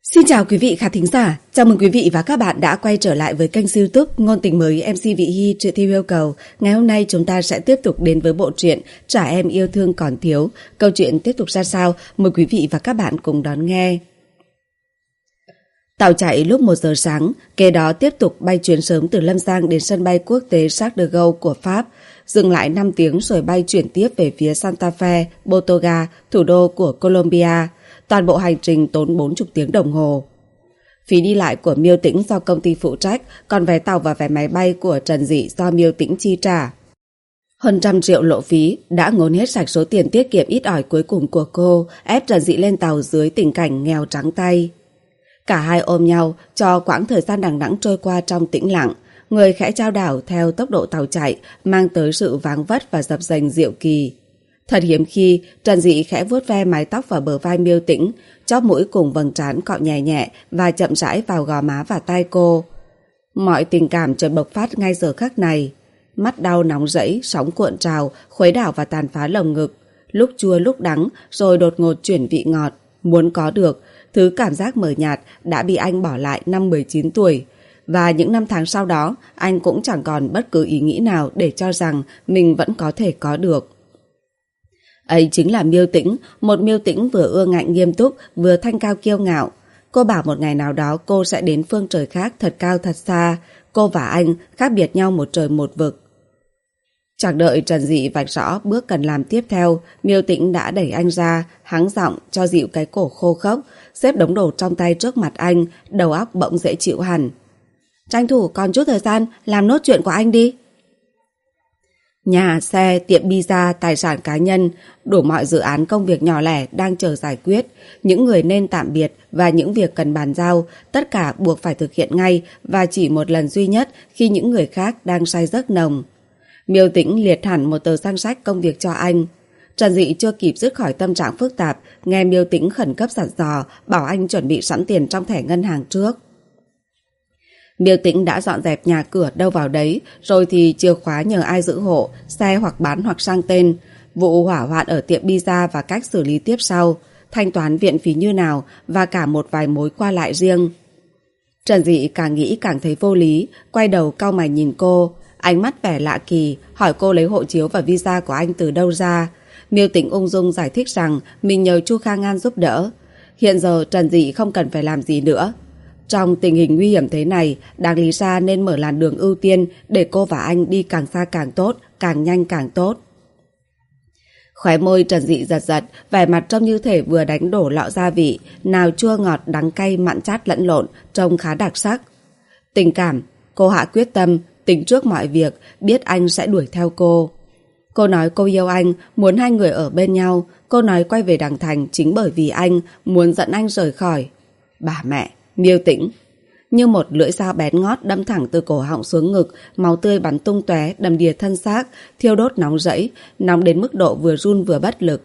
Xin chào quý vị khán thính giả, chào mừng quý vị và các bạn đã quay trở lại với kênh YouTube Ngôn tình mới MC Vị Hy truyện theo yêu cầu. Ngày hôm nay chúng ta sẽ tiếp tục đến với bộ truyện Trả em yêu thương còn thiếu. Câu chuyện tiếp tục ra sao? Mời quý vị và các bạn cùng đón nghe. Tàu chạy lúc 1 giờ sáng, kế đó tiếp tục bay chuyến sớm từ Lâm Giang đến sân bay quốc tế Charles de Gaulle của Pháp, dừng lại 5 tiếng rồi bay chuyển tiếp về phía Santa Fe, Bogotá, thủ đô của Colombia. Toàn bộ hành trình tốn 40 tiếng đồng hồ. Phí đi lại của Miêu Tĩnh do công ty phụ trách, còn vé tàu và vé máy bay của Trần Dị do Miêu Tĩnh chi trả. Hơn 100 triệu lộ phí đã ngốn hết sạch số tiền tiết kiệm ít ỏi cuối cùng của cô, ép Trần Dị lên tàu dưới tình cảnh nghèo trắng tay. Cả hai ôm nhau cho quãng thời gian đằng đẵng trôi qua trong tĩnh lặng, người khẽ chao đảo theo tốc độ tàu chạy, mang tới sự váng vất và dập dềnh diệu kỳ. Thật hiếm khi, Trần Dị khẽ vuốt ve mái tóc vào bờ vai Miêu Tĩnh, chóp mũi cùng vầng trán cọ nhẹ nhẹ và chậm rãi vào gò má và tai cô. Mọi tình cảm chợt bộc phát ngay giờ khắc này. Mắt đau nóng rẫy, sóng cuộn trào, khuấy đảo và tàn phá lồng ngực, lúc chua lúc đắng, rồi đột ngột chuyển vị ngọt. Muốn có được, thứ cảm giác mờ nhạt đã bị anh bỏ lại năm 19 tuổi. Và những năm tháng sau đó, anh cũng chẳng còn bất cứ ý nghĩ nào để cho rằng mình vẫn có thể có được. Ấy chính là Miêu Tĩnh, một Miêu Tĩnh vừa ương ngạnh nghiêm túc, vừa thanh cao kiêu ngạo. Cô bảo một ngày nào đó cô sẽ đến phương trời khác thật cao thật xa. Cô và anh khác biệt nhau một trời một vực. Chẳng đợi Trần Dị vạch rõ bước cần làm tiếp theo, Miêu Tĩnh đã đẩy anh ra, hắng giọng cho dịu cái cổ khô khốc, xếp đống đồ trong tay trước mặt anh, đầu óc bỗng dễ chịu hẳn. Tranh thủ còn chút thời gian, làm nốt chuyện của anh đi. Nhà, xe, tiệm pizza, tài sản cá nhân, đủ mọi dự án công việc nhỏ lẻ đang chờ giải quyết. Những người nên tạm biệt và những việc cần bàn giao, tất cả buộc phải thực hiện ngay và chỉ một lần duy nhất khi những người khác đang say giấc nồng. Miêu Tĩnh liệt hẳn một tờ danh sách công việc cho anh. Trần Dị chưa kịp dứt khỏi tâm trạng phức tạp, nghe Miêu Tĩnh khẩn cấp dặn dò, bảo anh chuẩn bị sẵn tiền trong thẻ ngân hàng trước. Miêu Tĩnh đã dọn dẹp nhà cửa đâu vào đấy, rồi thì chìa khóa nhờ ai giữ hộ, xe hoặc bán hoặc sang tên, vụ hỏa hoạn ở tiệm pizza và cách xử lý tiếp sau, thanh toán viện phí như nào và cả một vài mối qua lại riêng. Trần Dị càng nghĩ càng thấy vô lý, quay đầu cau mày nhìn cô, ánh mắt vẻ lạ kỳ, hỏi cô lấy hộ chiếu và visa của anh từ đâu ra. Miêu Tĩnh ung dung giải thích rằng mình nhờ Chu Kha Ngan giúp đỡ. Hiện giờ Trần Dị không cần phải làm gì nữa. Trong tình hình nguy hiểm thế này, đáng lý ra nên mở làn đường ưu tiên để cô và anh đi càng xa càng tốt, càng nhanh càng tốt. Khóe môi Trần Dị giật giật, vẻ mặt trông như thể vừa đánh đổ lọ gia vị, nào chua ngọt đắng cay mặn chát lẫn lộn, trông khá đặc sắc. Tình cảm, cô hạ quyết tâm, tính trước mọi việc, biết anh sẽ đuổi theo cô. Cô nói cô yêu anh, muốn hai người ở bên nhau. Cô nói quay về Đằng Thành chính bởi vì anh, muốn dẫn anh rời khỏi. Bà mẹ, Miêu Tĩnh. Như một lưỡi dao bén ngót đâm thẳng từ cổ họng xuống ngực, máu tươi bắn tung tóe đầm đìa thân xác, thiêu đốt nóng rẫy, nóng đến mức độ vừa run vừa bất lực.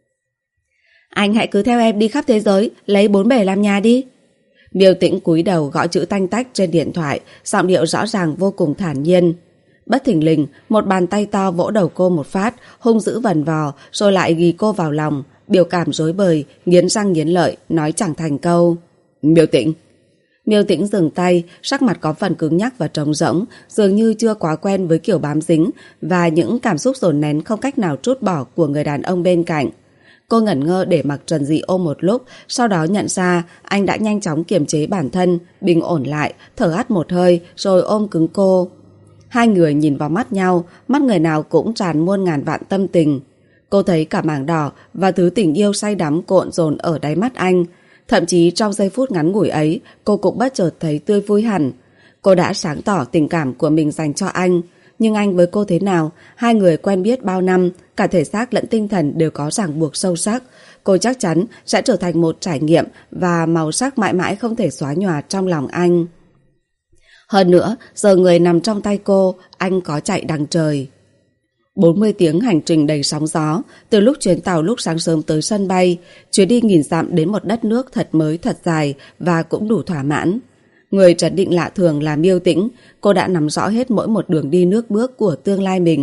Anh hãy cứ theo em đi khắp thế giới, lấy 4 bể làm nhà đi. Miêu Tĩnh cúi đầu gõ chữ tanh tách trên điện thoại, giọng điệu rõ ràng vô cùng thản nhiên. Bất thình lình, một bàn tay to vỗ đầu cô một phát, hung dữ vần vò, rồi lại ghi cô vào lòng, biểu cảm rối bời, nghiến răng nghiến lợi, nói chẳng thành câu. Miêu Tĩnh. Miêu Tĩnh dừng tay, sắc mặt có phần cứng nhắc và trống rỗng, dường như chưa quá quen với kiểu bám dính và những cảm xúc dồn nén không cách nào trút bỏ của người đàn ông bên cạnh. Cô ngẩn ngơ để mặc Trần Dị ôm một lúc, sau đó nhận ra anh đã nhanh chóng kiềm chế bản thân, bình ổn lại, thở hắt một hơi rồi ôm cứng cô. Hai người nhìn vào mắt nhau, mắt người nào cũng tràn muôn ngàn vạn tâm tình. Cô thấy cả mảng đỏ và thứ tình yêu say đắm cuộn dồn ở đáy mắt anh. Thậm chí trong giây phút ngắn ngủi ấy, cô cũng bất chợt thấy tươi vui hẳn. Cô đã sáng tỏ tình cảm của mình dành cho anh. Nhưng anh với cô thế nào? Hai người quen biết bao năm, cả thể xác lẫn tinh thần đều có ràng buộc sâu sắc. Cô chắc chắn sẽ trở thành một trải nghiệm và màu sắc mãi mãi không thể xóa nhòa trong lòng anh. Hơn nữa, giờ người nằm trong tay cô, anh có chạy đằng trời. 40 tiếng hành trình đầy sóng gió, từ lúc chuyến tàu lúc sáng sớm tới sân bay, chuyến đi nghìn dặm đến một đất nước thật mới thật dài và cũng đủ thỏa mãn. Người trấn định lạ thường là Miêu Tĩnh, cô đã nắm rõ hết mỗi một đường đi nước bước của tương lai mình.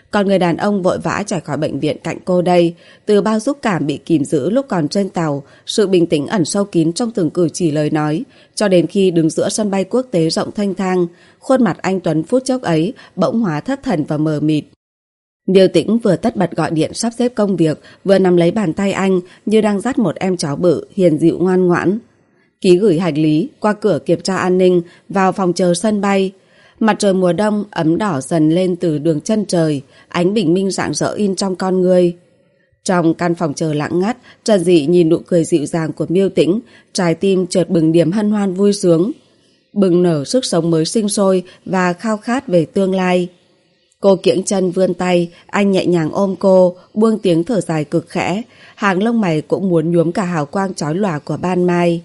Còn người đàn ông vội vã chạy khỏi bệnh viện cạnh cô đây, từ bao xúc cảm bị kìm giữ lúc còn trên tàu, sự bình tĩnh ẩn sâu kín trong từng cử chỉ lời nói, cho đến khi đứng giữa sân bay quốc tế rộng thênh thang, khuôn mặt anh Tuấn phút chốc ấy bỗng hóa thất thần và mờ mịt. Miêu Tĩnh vừa tất bật gọi điện sắp xếp công việc, vừa nắm lấy bàn tay anh như đang dắt một em chó bự hiền dịu ngoan ngoãn. Ký gửi hành lý, qua cửa kiểm tra an ninh, vào phòng chờ sân bay. Mặt trời mùa đông ấm đỏ dần lên từ đường chân trời, ánh bình minh rạng rỡ in trong con người. Trong căn phòng chờ lặng ngắt, Trần Dị nhìn nụ cười dịu dàng của Miêu Tĩnh, trái tim chợt bừng điểm hân hoan vui sướng, bừng nở sức sống mới sinh sôi và khao khát về tương lai. Cô kiễng chân vươn tay, anh nhẹ nhàng ôm cô, buông tiếng thở dài cực khẽ, hàng lông mày cũng muốn nhuốm cả hào quang chói lòa của ban mai.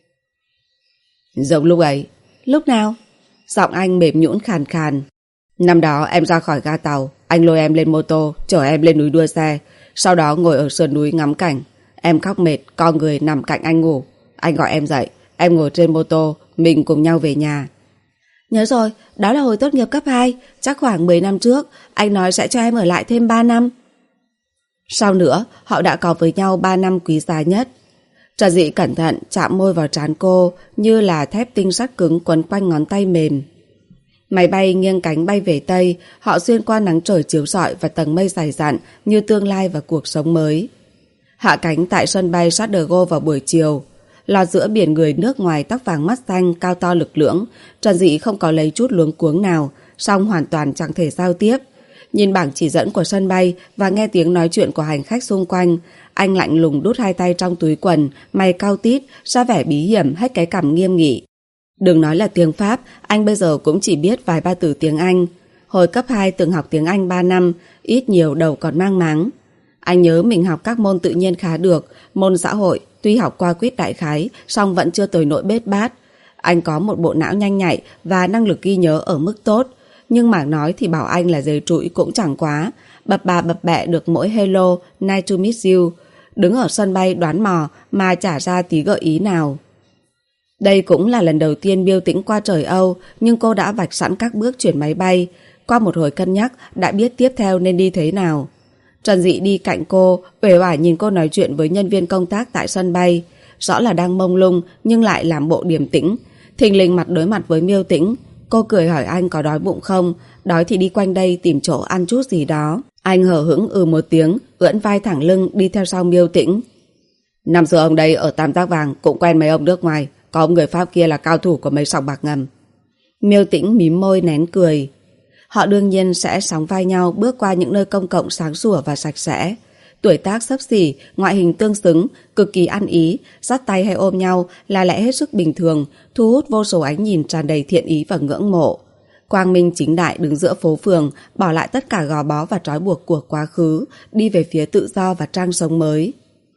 Giống lúc ấy. Lúc nào? Giọng anh mềm nhũn khàn khàn. Năm đó em ra khỏi ga tàu, anh lôi em lên mô tô, chở em lên núi đua xe, sau đó ngồi ở sườn núi ngắm cảnh. Em khóc mệt, co người nằm cạnh anh ngủ. Anh gọi em dậy, em ngồi trên mô tô, mình cùng nhau về nhà. Nhớ rồi, đó là hồi tốt nghiệp cấp 2, chắc khoảng 10 năm trước, anh nói sẽ cho em ở lại thêm 3 năm. Sau nữa, họ đã có với nhau 3 năm quý giá nhất. Trần Dị cẩn thận chạm môi vào trán cô như là thép tinh sắt cứng quấn quanh ngón tay mềm. Máy bay nghiêng cánh bay về Tây, họ xuyên qua nắng trời chiếu rọi và tầng mây dày dặn như tương lai và cuộc sống mới. Hạ cánh tại sân bay Charles de Gaulle vào buổi chiều. Lọt giữa biển người nước ngoài tóc vàng mắt xanh cao to lực lưỡng, Trần Dị không có lấy chút luống cuống nào, song hoàn toàn chẳng thể giao tiếp. Nhìn bảng chỉ dẫn của sân bay và nghe tiếng nói chuyện của hành khách xung quanh, anh lạnh lùng đút hai tay trong túi quần, mày cau tít, ra vẻ bí hiểm hết cái cằm nghiêm nghị. Đừng nói là tiếng Pháp, anh bây giờ cũng chỉ biết vài ba từ tiếng Anh. Hồi cấp 2 từng học tiếng Anh 3 năm, ít nhiều đầu còn mang máng. Anh nhớ mình học các môn tự nhiên khá được, môn xã hội tuy học qua quýt đại khái, song vẫn chưa tới nỗi bết bát. Anh có một bộ não nhanh nhạy và năng lực ghi nhớ ở mức tốt, nhưng mà nói thì bảo anh là dế trụi cũng chẳng quá, bập bà bập bẹ được mỗi hello, nice to meet you. Đứng ở sân bay đoán mò mà chả ra tí gợi ý nào. Đây cũng là lần đầu tiên Miêu Tĩnh qua trời Âu, nhưng cô đã vạch sẵn các bước chuyển máy bay. Qua một hồi cân nhắc, đã biết tiếp theo nên đi thế nào. Trần Dị đi cạnh cô, uể oải nhìn cô nói chuyện với nhân viên công tác tại sân bay. Rõ là đang mông lung, nhưng lại làm bộ điềm tĩnh. Thình lình mặt đối mặt với Miêu Tĩnh, cô cười hỏi anh có đói bụng không, đói thì đi quanh đây tìm chỗ ăn chút gì đó. Anh hờ hững một tiếng, ưỡn vai thẳng lưng đi theo sau Miêu Tĩnh. Năm xưa ông đây ở Tam Giác Vàng cũng quen mấy ông nước ngoài, có ông người Pháp kia là cao thủ của mấy sòng bạc ngầm. Miêu Tĩnh mím môi nén cười. Họ đương nhiên sẽ sóng vai nhau bước qua những nơi công cộng sáng sủa và sạch sẽ. Tuổi tác xấp xỉ, ngoại hình tương xứng, cực kỳ ăn ý, dắt tay hay ôm nhau là lẽ hết sức bình thường, thu hút vô số ánh nhìn tràn đầy thiện ý và ngưỡng mộ. Quang minh chính đại đứng giữa phố phường, bỏ lại tất cả gò bó và trói buộc của quá khứ, đi về phía tự do và trang sống mới.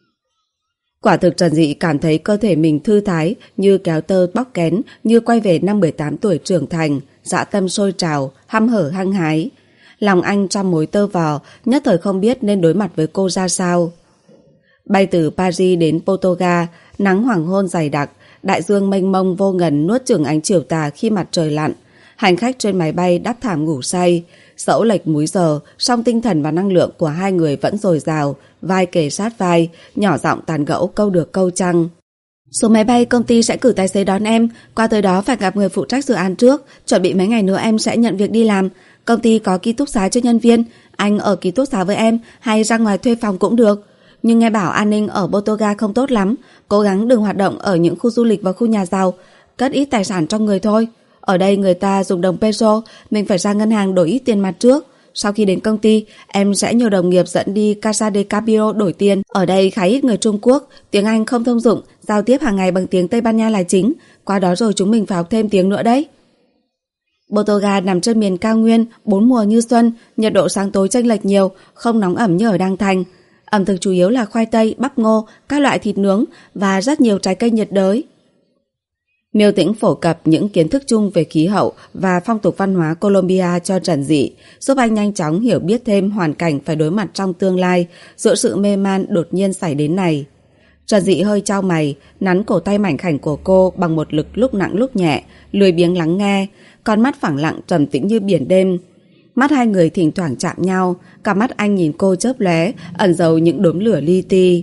Quả thực Trần Dị cảm thấy cơ thể mình thư thái, như kéo tơ bóc kén, như quay về năm 18 tuổi trưởng thành, dã tâm sôi trào, hăm hở hăng hái. Lòng anh trăm mối tơ vò, nhất thời không biết nên đối mặt với cô ra sao. Bay từ Paris đến Portugal, nắng hoàng hôn dày đặc, đại dương mênh mông vô ngần nuốt chửng ánh chiều tà khi mặt trời lặn. Hành khách trên máy bay đắp thảm ngủ say, dẫu lệch múi giờ, song tinh thần và năng lượng của hai người vẫn dồi dào, vai kề sát vai, nhỏ giọng tàn gẫu câu được câu trăng. Số máy bay công ty sẽ cử tài xế đón em, qua tới đó phải gặp người phụ trách dự án trước, chuẩn bị mấy ngày nữa em sẽ nhận việc đi làm. Công ty có ký túc xá cho nhân viên, anh ở ký túc xá với em hay ra ngoài thuê phòng cũng được. Nhưng nghe bảo an ninh ở Portugal không tốt lắm, cố gắng đừng hoạt động ở những khu du lịch và khu nhà giàu, cất ít tài sản trong người thôi. Ở đây người ta dùng đồng peso, mình phải ra ngân hàng đổi ít tiền mặt trước. Sau khi đến công ty, em sẽ nhờ đồng nghiệp dẫn đi Casa de Cambio đổi tiền. Ở đây khá ít người Trung Quốc, tiếng Anh không thông dụng, giao tiếp hàng ngày bằng tiếng Tây Ban Nha là chính. Qua đó rồi chúng mình phải học thêm tiếng nữa đấy. Portugal nằm trên miền cao nguyên, 4 mùa như xuân, nhiệt độ sáng tối chênh lệch nhiều, không nóng ẩm như ở Đăng Thành. Ẩm thực chủ yếu là khoai tây, bắp ngô, các loại thịt nướng và rất nhiều trái cây nhiệt đới. Miêu Tĩnh phổ cập những kiến thức chung về khí hậu và phong tục văn hóa Colombia cho Trần Dị, giúp anh nhanh chóng hiểu biết thêm hoàn cảnh phải đối mặt trong tương lai giữa sự mê man đột nhiên xảy đến này. Trần Dị hơi chau mày, nắn cổ tay mảnh khảnh của cô bằng một lực lúc nặng lúc nhẹ, lười biếng lắng nghe, con mắt phẳng lặng trầm tĩnh như biển đêm. Mắt hai người thỉnh thoảng chạm nhau, cả mắt anh nhìn cô chớp lóe, ẩn giấu những đốm lửa li ti.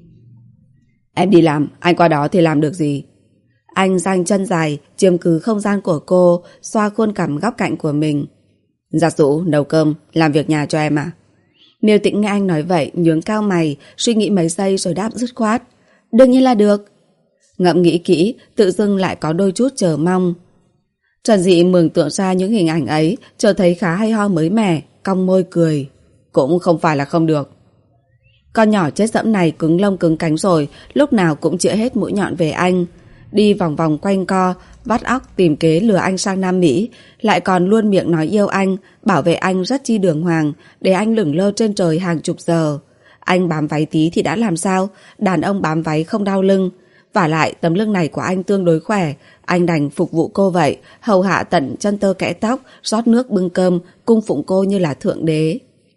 Em đi làm, anh qua đó thì làm được gì? Anh dang chân dài, chiếm cứ không gian của cô, xoa khuôn cằm góc cạnh của mình. Giặt giũ, nấu cơm, làm việc nhà cho em à? Miêu Tĩnh nghe anh nói vậy, nhướng cao mày, suy nghĩ mấy giây rồi đáp dứt khoát. Đương nhiên là được. Ngẫm nghĩ kỹ, tự dưng lại có đôi chút chờ mong. Trần Dị mường tượng ra những hình ảnh ấy, chợt thấy khá hay ho mới mẻ, cong môi cười. Cũng không phải là không được. Con nhỏ chết dẫm này cứng lông cứng cánh rồi, lúc nào cũng chĩa hết mũi nhọn về anh. Đi vòng vòng quanh co, vắt óc tìm kế lừa anh sang Nam Mỹ, lại còn luôn miệng nói yêu anh, bảo vệ anh rất chi đường hoàng, để anh lửng lơ trên trời hàng chục giờ. Anh bám váy tí thì đã làm sao, đàn ông bám váy không đau lưng. Vả lại tấm lưng này của anh tương đối khỏe, anh đành phục vụ cô vậy, hầu hạ tận chân tơ kẽ tóc, rót nước bưng cơm, cung phụng cô như là thượng đế.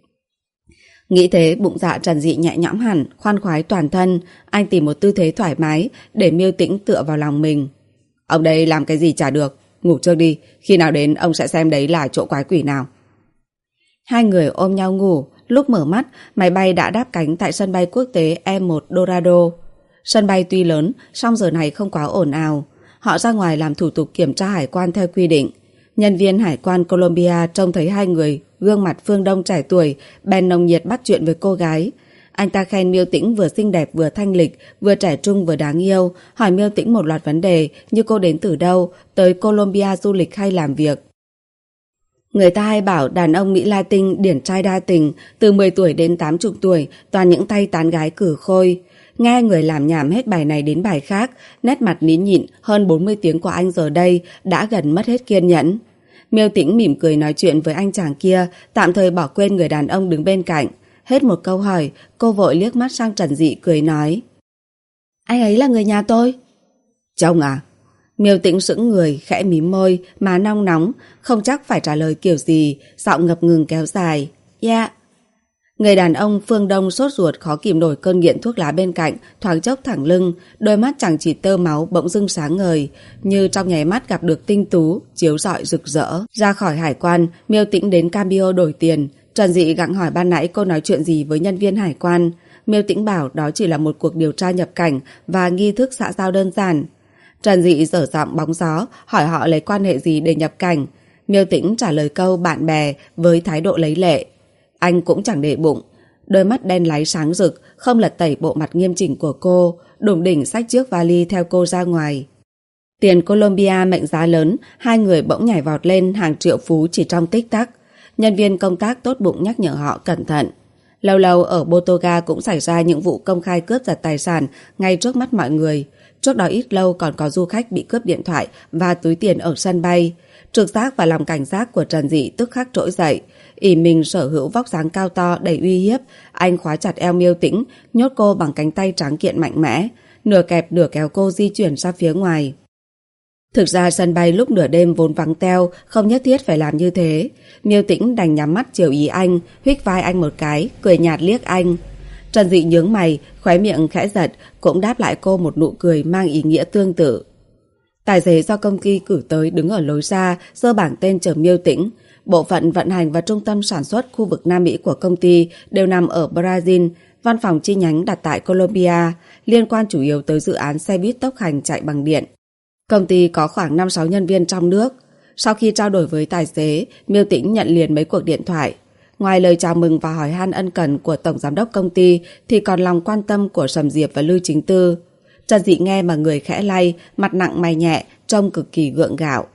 Nghĩ thế, bụng dạ Trần Dị nhẹ nhõm hẳn, khoan khoái toàn thân. Anh tìm một tư thế thoải mái để Miêu Tĩnh tựa vào lòng mình. Ông đây làm cái gì chả được, ngủ trước đi, khi nào đến ông sẽ xem đấy là chỗ quái quỷ nào. Hai người ôm nhau ngủ. Lúc mở mắt, máy bay đã đáp cánh tại sân bay quốc tế E1 Dorado. Sân bay tuy lớn, song giờ này không quá ồn ào. Họ ra ngoài làm thủ tục kiểm tra hải quan theo quy định. Nhân viên hải quan Colombia trông thấy hai người gương mặt phương Đông trẻ tuổi, bèn nồng nhiệt bắt chuyện với cô gái. Anh ta khen Miêu Tĩnh vừa xinh đẹp vừa thanh lịch, vừa trẻ trung vừa đáng yêu, hỏi Miêu Tĩnh một loạt vấn đề như cô đến từ đâu, tới Colombia du lịch hay làm việc. Người ta hay bảo đàn ông Mỹ Latin điển trai đa tình, từ 10 tuổi đến 80 tuổi, toàn những tay tán gái cử khôi. Nghe người làm nhảm hết bài này đến bài khác, nét mặt nín nhịn hơn 40 tiếng của anh giờ đây đã gần mất hết kiên nhẫn. Miêu Tĩnh mỉm cười nói chuyện với anh chàng kia, tạm thời bỏ quên người đàn ông đứng bên cạnh. Hết một câu hỏi, cô vội liếc mắt sang Trần Dị cười nói. Anh ấy là người nhà tôi. Chồng à? Miêu Tĩnh sững người, khẽ mím môi, má nong nóng, không chắc phải trả lời kiểu gì, giọng ngập ngừng kéo dài. Dạ. Người đàn ông phương Đông sốt ruột khó kìm nổi cơn nghiện thuốc lá bên cạnh, thoáng chốc thẳng lưng, đôi mắt chẳng chỉ tơ máu bỗng dưng sáng ngời, như trong nháy mắt gặp được tinh tú, chiếu rọi rực rỡ. Ra khỏi hải quan, Miêu Tĩnh đến Cambio đổi tiền. Trần Dị gặng hỏi ban nãy cô nói chuyện gì với nhân viên hải quan. Miêu Tĩnh bảo đó chỉ là một cuộc điều tra nhập cảnh và nghi thức xã giao đơn giản. Trần Dị dở giọng bóng gió, hỏi họ lấy quan hệ gì để nhập cảnh. Miêu Tĩnh trả lời câu bạn bè với thái độ lấy lệ. Anh cũng chẳng để bụng. Đôi mắt đen láy sáng rực, không lật tẩy bộ mặt nghiêm chỉnh của cô, đủng đỉnh xách chiếc vali theo cô ra ngoài. Tiền Colombia mệnh giá lớn, hai người bỗng nhảy vọt lên hàng triệu phú chỉ trong tích tắc. Nhân viên công tác tốt bụng nhắc nhở họ cẩn thận. Lâu lâu ở Botoga cũng xảy ra những vụ công khai cướp giật tài sản ngay trước mắt mọi người. Trước đó ít lâu còn có du khách bị cướp điện thoại và túi tiền ở sân bay. Trực giác và lòng cảnh giác của Trần Dị tức khắc trỗi dậy. Ỷ mình sở hữu vóc dáng cao to đầy uy hiếp, anh khóa chặt eo Miêu Tĩnh, nhốt cô bằng cánh tay tráng kiện mạnh mẽ, nửa kẹp nửa kéo cô di chuyển ra phía ngoài. Thực ra sân bay lúc nửa đêm vốn vắng teo, không nhất thiết phải làm như thế. Miêu Tĩnh đành nhắm mắt chiều ý anh, huých vai anh một cái, cười nhạt liếc anh. Trần Dị nhướng mày, khóe miệng khẽ giật, cũng đáp lại cô một nụ cười mang ý nghĩa tương tự. Tài xế do công ty cử tới đứng ở lối ra, giơ bảng tên chở Miêu Tĩnh. Bộ phận vận hành và trung tâm sản xuất khu vực Nam Mỹ của công ty đều nằm ở Brazil, văn phòng chi nhánh đặt tại Colombia, liên quan chủ yếu tới dự án xe buýt tốc hành chạy bằng điện. Công ty có khoảng 5-6 nhân viên trong nước. Sau khi trao đổi với tài xế, Miêu Tĩnh nhận liền mấy cuộc điện thoại. Ngoài lời chào mừng và hỏi han ân cần của tổng giám đốc công ty thì còn lòng quan tâm của Sầm Diệp và Lưu Chính Tư. Trần Dị nghe mà người khẽ lay, mặt nặng mày nhẹ, trông cực kỳ gượng gạo.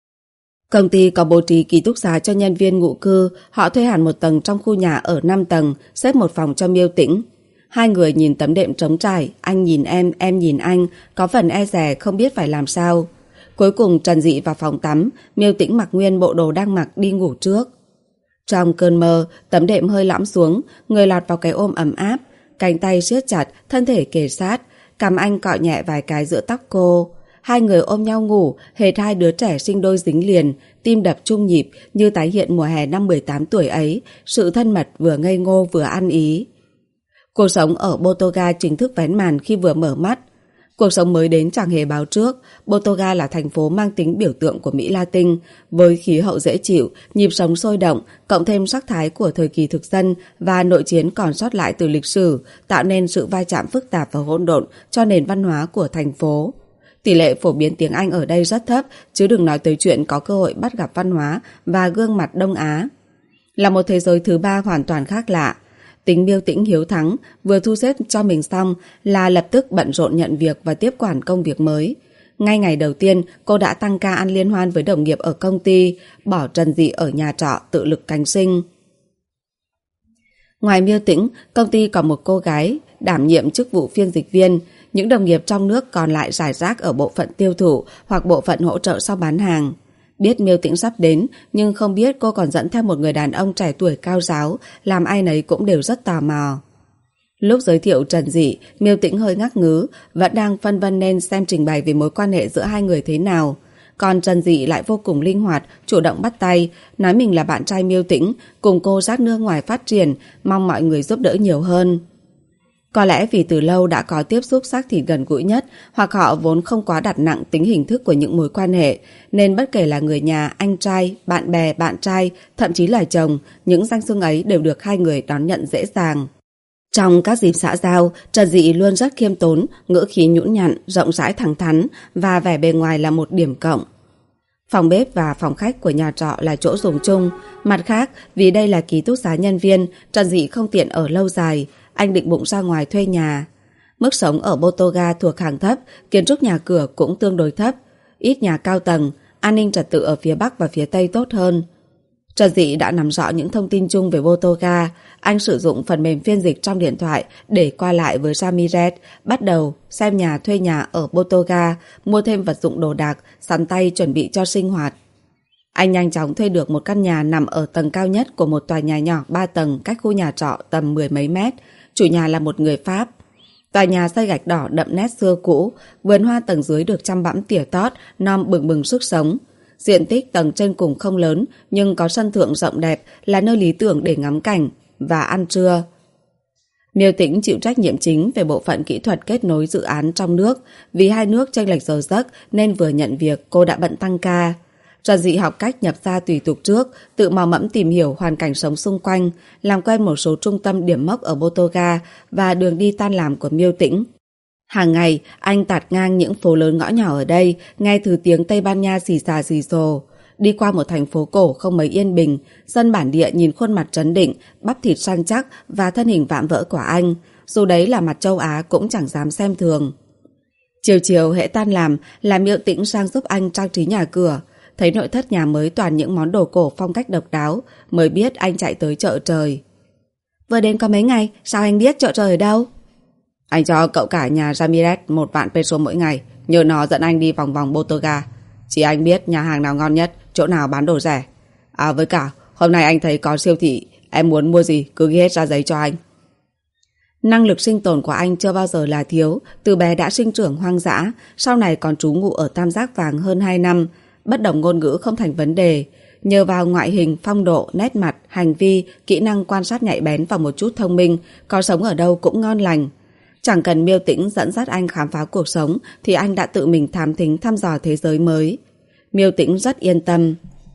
Công ty có bố trí ký túc xá cho nhân viên ngụ cư, họ thuê hẳn một tầng trong khu nhà ở 5 tầng, xếp một phòng cho Miêu Tĩnh. Hai người nhìn tấm đệm trống trải, anh nhìn em nhìn anh, có phần e dè không biết phải làm sao. Cuối cùng Trần Dị vào phòng tắm, Miêu Tĩnh mặc nguyên bộ đồ đang mặc đi ngủ trước. Trong cơn mơ, tấm đệm hơi lõm xuống, người lọt vào cái ôm ấm áp, cánh tay siết chặt, thân thể kề sát, cằm anh cọ nhẹ vài cái giữa tóc cô. Hai người ôm nhau ngủ, hệt hai đứa trẻ sinh đôi dính liền, tim đập chung nhịp như tái hiện mùa hè năm 18 tuổi ấy, sự thân mật vừa ngây ngô vừa ăn ý. Cuộc sống ở Botoga chính thức vén màn khi vừa mở mắt. Cuộc sống mới đến chẳng hề báo trước. Botoga là thành phố mang tính biểu tượng của Mỹ Latin, với khí hậu dễ chịu, nhịp sống sôi động, cộng thêm sắc thái của thời kỳ thực dân và nội chiến còn sót lại từ lịch sử, tạo nên sự va chạm phức tạp và hỗn độn cho nền văn hóa của thành phố. Tỷ lệ phổ biến tiếng Anh ở đây rất thấp, chứ đừng nói tới chuyện có cơ hội bắt gặp văn hóa và gương mặt Đông Á. Là một thế giới thứ ba hoàn toàn khác lạ. Tính Miêu Tĩnh hiếu thắng, vừa thu xếp cho mình xong là lập tức bận rộn nhận việc và tiếp quản công việc mới. Ngay ngày đầu tiên, cô đã tăng ca ăn liên hoan với đồng nghiệp ở công ty, bỏ Trần Dị ở nhà trọ tự lực cánh sinh. Ngoài Miêu Tĩnh, công ty còn một cô gái đảm nhiệm chức vụ phiên dịch viên. Những đồng nghiệp trong nước còn lại rải rác ở bộ phận tiêu thụ hoặc bộ phận hỗ trợ sau bán hàng. Biết Miêu Tĩnh sắp đến, nhưng không biết cô còn dẫn theo một người đàn ông trẻ tuổi cao ráo, làm ai nấy cũng đều rất tò mò. Lúc giới thiệu Trần Dị, Miêu Tĩnh hơi ngắc ngứ, vẫn đang phân vân nên xem trình bày về mối quan hệ giữa hai người thế nào. Còn Trần Dị lại vô cùng linh hoạt, chủ động bắt tay, nói mình là bạn trai Miêu Tĩnh, cùng cô rát nước ngoài phát triển, mong mọi người giúp đỡ nhiều hơn. Có lẽ vì từ lâu đã có tiếp xúc xác thịt gần gũi nhất, hoặc họ vốn không quá đặt nặng tính hình thức của những mối quan hệ, nên bất kể là người nhà, anh trai, bạn bè, bạn trai, thậm chí là chồng, những danh xưng ấy đều được hai người đón nhận dễ dàng. Trong các dịp xã giao, Trần Dị luôn rất khiêm tốn, ngữ khí nhũn nhặn, rộng rãi thẳng thắn và vẻ bề ngoài là một điểm cộng. Phòng bếp và phòng khách của nhà trọ là chỗ dùng chung. Mặt khác, vì đây là ký túc xá nhân viên, Trần Dị không tiện ở lâu dài. Anh định bụng ra ngoài thuê nhà. Mức sống ở Botoga thuộc hàng thấp, kiến trúc nhà cửa cũng tương đối thấp, ít nhà cao tầng, an ninh trật tự ở phía Bắc và phía Tây tốt hơn. Trần Dị đã nắm rõ những thông tin chung về Botoga. Anh sử dụng phần mềm phiên dịch trong điện thoại để qua lại với Ramirez, bắt đầu xem nhà thuê nhà ở Botoga, mua thêm vật dụng đồ đạc, sắm tay chuẩn bị cho sinh hoạt. Anh nhanh chóng thuê được một căn nhà nằm ở tầng cao nhất của một tòa nhà nhỏ 3 tầng cách khu nhà trọ tầm 10 mấy mét. Chủ nhà là một người Pháp. Tòa nhà xây gạch đỏ đậm nét xưa cũ, vườn hoa tầng dưới được chăm bẵm tỉa tót, non bừng bừng sức sống. Diện tích tầng trên cùng không lớn, nhưng có sân thượng rộng đẹp, là nơi lý tưởng để ngắm cảnh và ăn trưa. Miêu Tĩnh chịu trách nhiệm chính về bộ phận kỹ thuật kết nối dự án trong nước. Vì hai nước chênh lệch giờ giấc nên vừa nhận việc cô đã bận tăng ca. Trần Dị học cách nhập gia tùy tục trước, tự mò mẫm tìm hiểu hoàn cảnh sống xung quanh, làm quen một số trung tâm điểm mốc ở Botoga và đường đi tan làm của Miêu Tĩnh. Hàng ngày, anh tạt ngang những phố lớn ngõ nhỏ ở đây, nghe thứ tiếng Tây Ban Nha xì xà xì xồ. Đi qua một thành phố cổ không mấy yên bình, dân bản địa nhìn khuôn mặt trấn định, bắp thịt săn chắc và thân hình vạm vỡ của anh, dù đấy là mặt châu Á cũng chẳng dám xem thường. Chiều chiều hễ tan làm là Miêu Tĩnh sang giúp anh trang trí nhà cửa. Thấy nội thất nhà mới toàn những món đồ cổ phong cách độc đáo, mới biết anh chạy tới chợ trời. Vừa đến có mấy ngày, sao anh biết chợ trời ở đâu? Anh cho cậu cả nhà Ramirez 1 vạn peso mỗi ngày, nhờ nó dẫn anh đi vòng vòng Botoga. Chỉ anh biết nhà hàng nào ngon nhất, chỗ nào bán đồ rẻ. À với cả, hôm nay anh thấy có siêu thị, em muốn mua gì cứ ghi hết ra giấy cho anh. Năng lực sinh tồn của anh chưa bao giờ là thiếu, từ bé đã sinh trưởng hoang dã, sau này còn trú ngụ ở Tam Giác Vàng hơn 2 năm. Bất đồng ngôn ngữ không thành vấn đề. Nhờ vào ngoại hình, phong độ, nét mặt, hành vi, kỹ năng quan sát nhạy bén và một chút thông minh, có sống ở đâu cũng ngon lành. Chẳng cần Miêu Tĩnh dẫn dắt anh khám phá cuộc sống thì anh đã tự mình thám thính thăm dò thế giới mới. Miêu Tĩnh rất yên tâm.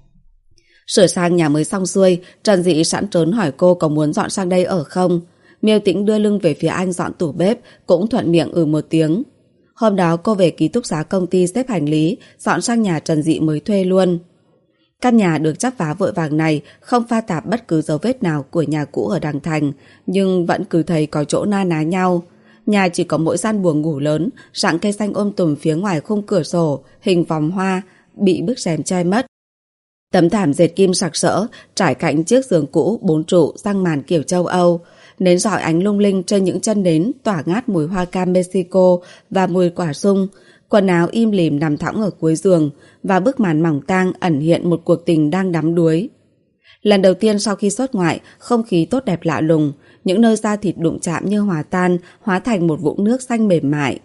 Sửa sang nhà mới xong xuôi, Trần Dị sẵn trớn hỏi cô có muốn dọn sang đây ở không. Miêu Tĩnh đưa lưng về phía anh dọn tủ bếp, cũng thuận miệng một tiếng. Hôm đó cô về ký túc xá công ty xếp hành lý, dọn sang nhà Trần Dị mới thuê luôn. Căn nhà được chắp vá vội vàng này không pha tạp bất cứ dấu vết nào của nhà cũ ở Đằng Thành, nhưng vẫn cứ thấy có chỗ na ná nhau. Nhà chỉ có mỗi gian buồng ngủ lớn, rặng cây xanh tùm phía ngoài khung cửa sổ, hình vòng hoa, bị bức rèm che mất. Tấm thảm dệt kim sặc sỡ trải cạnh chiếc giường cũ 4 trụ răng màn kiểu châu Âu. Nến rọi ánh lung linh trên những chân nến tỏa ngát mùi hoa cam Mexico và mùi quả sung. Quần áo im lìm nằm thõng ở cuối giường, và bức màn mỏng tang ẩn hiện một cuộc tình đang đắm đuối. Lần đầu tiên sau khi xuất ngoại, không khí tốt đẹp lạ lùng, những nơi da thịt đụng chạm như hòa tan, hóa thành một vũng nước xanh mềm mại.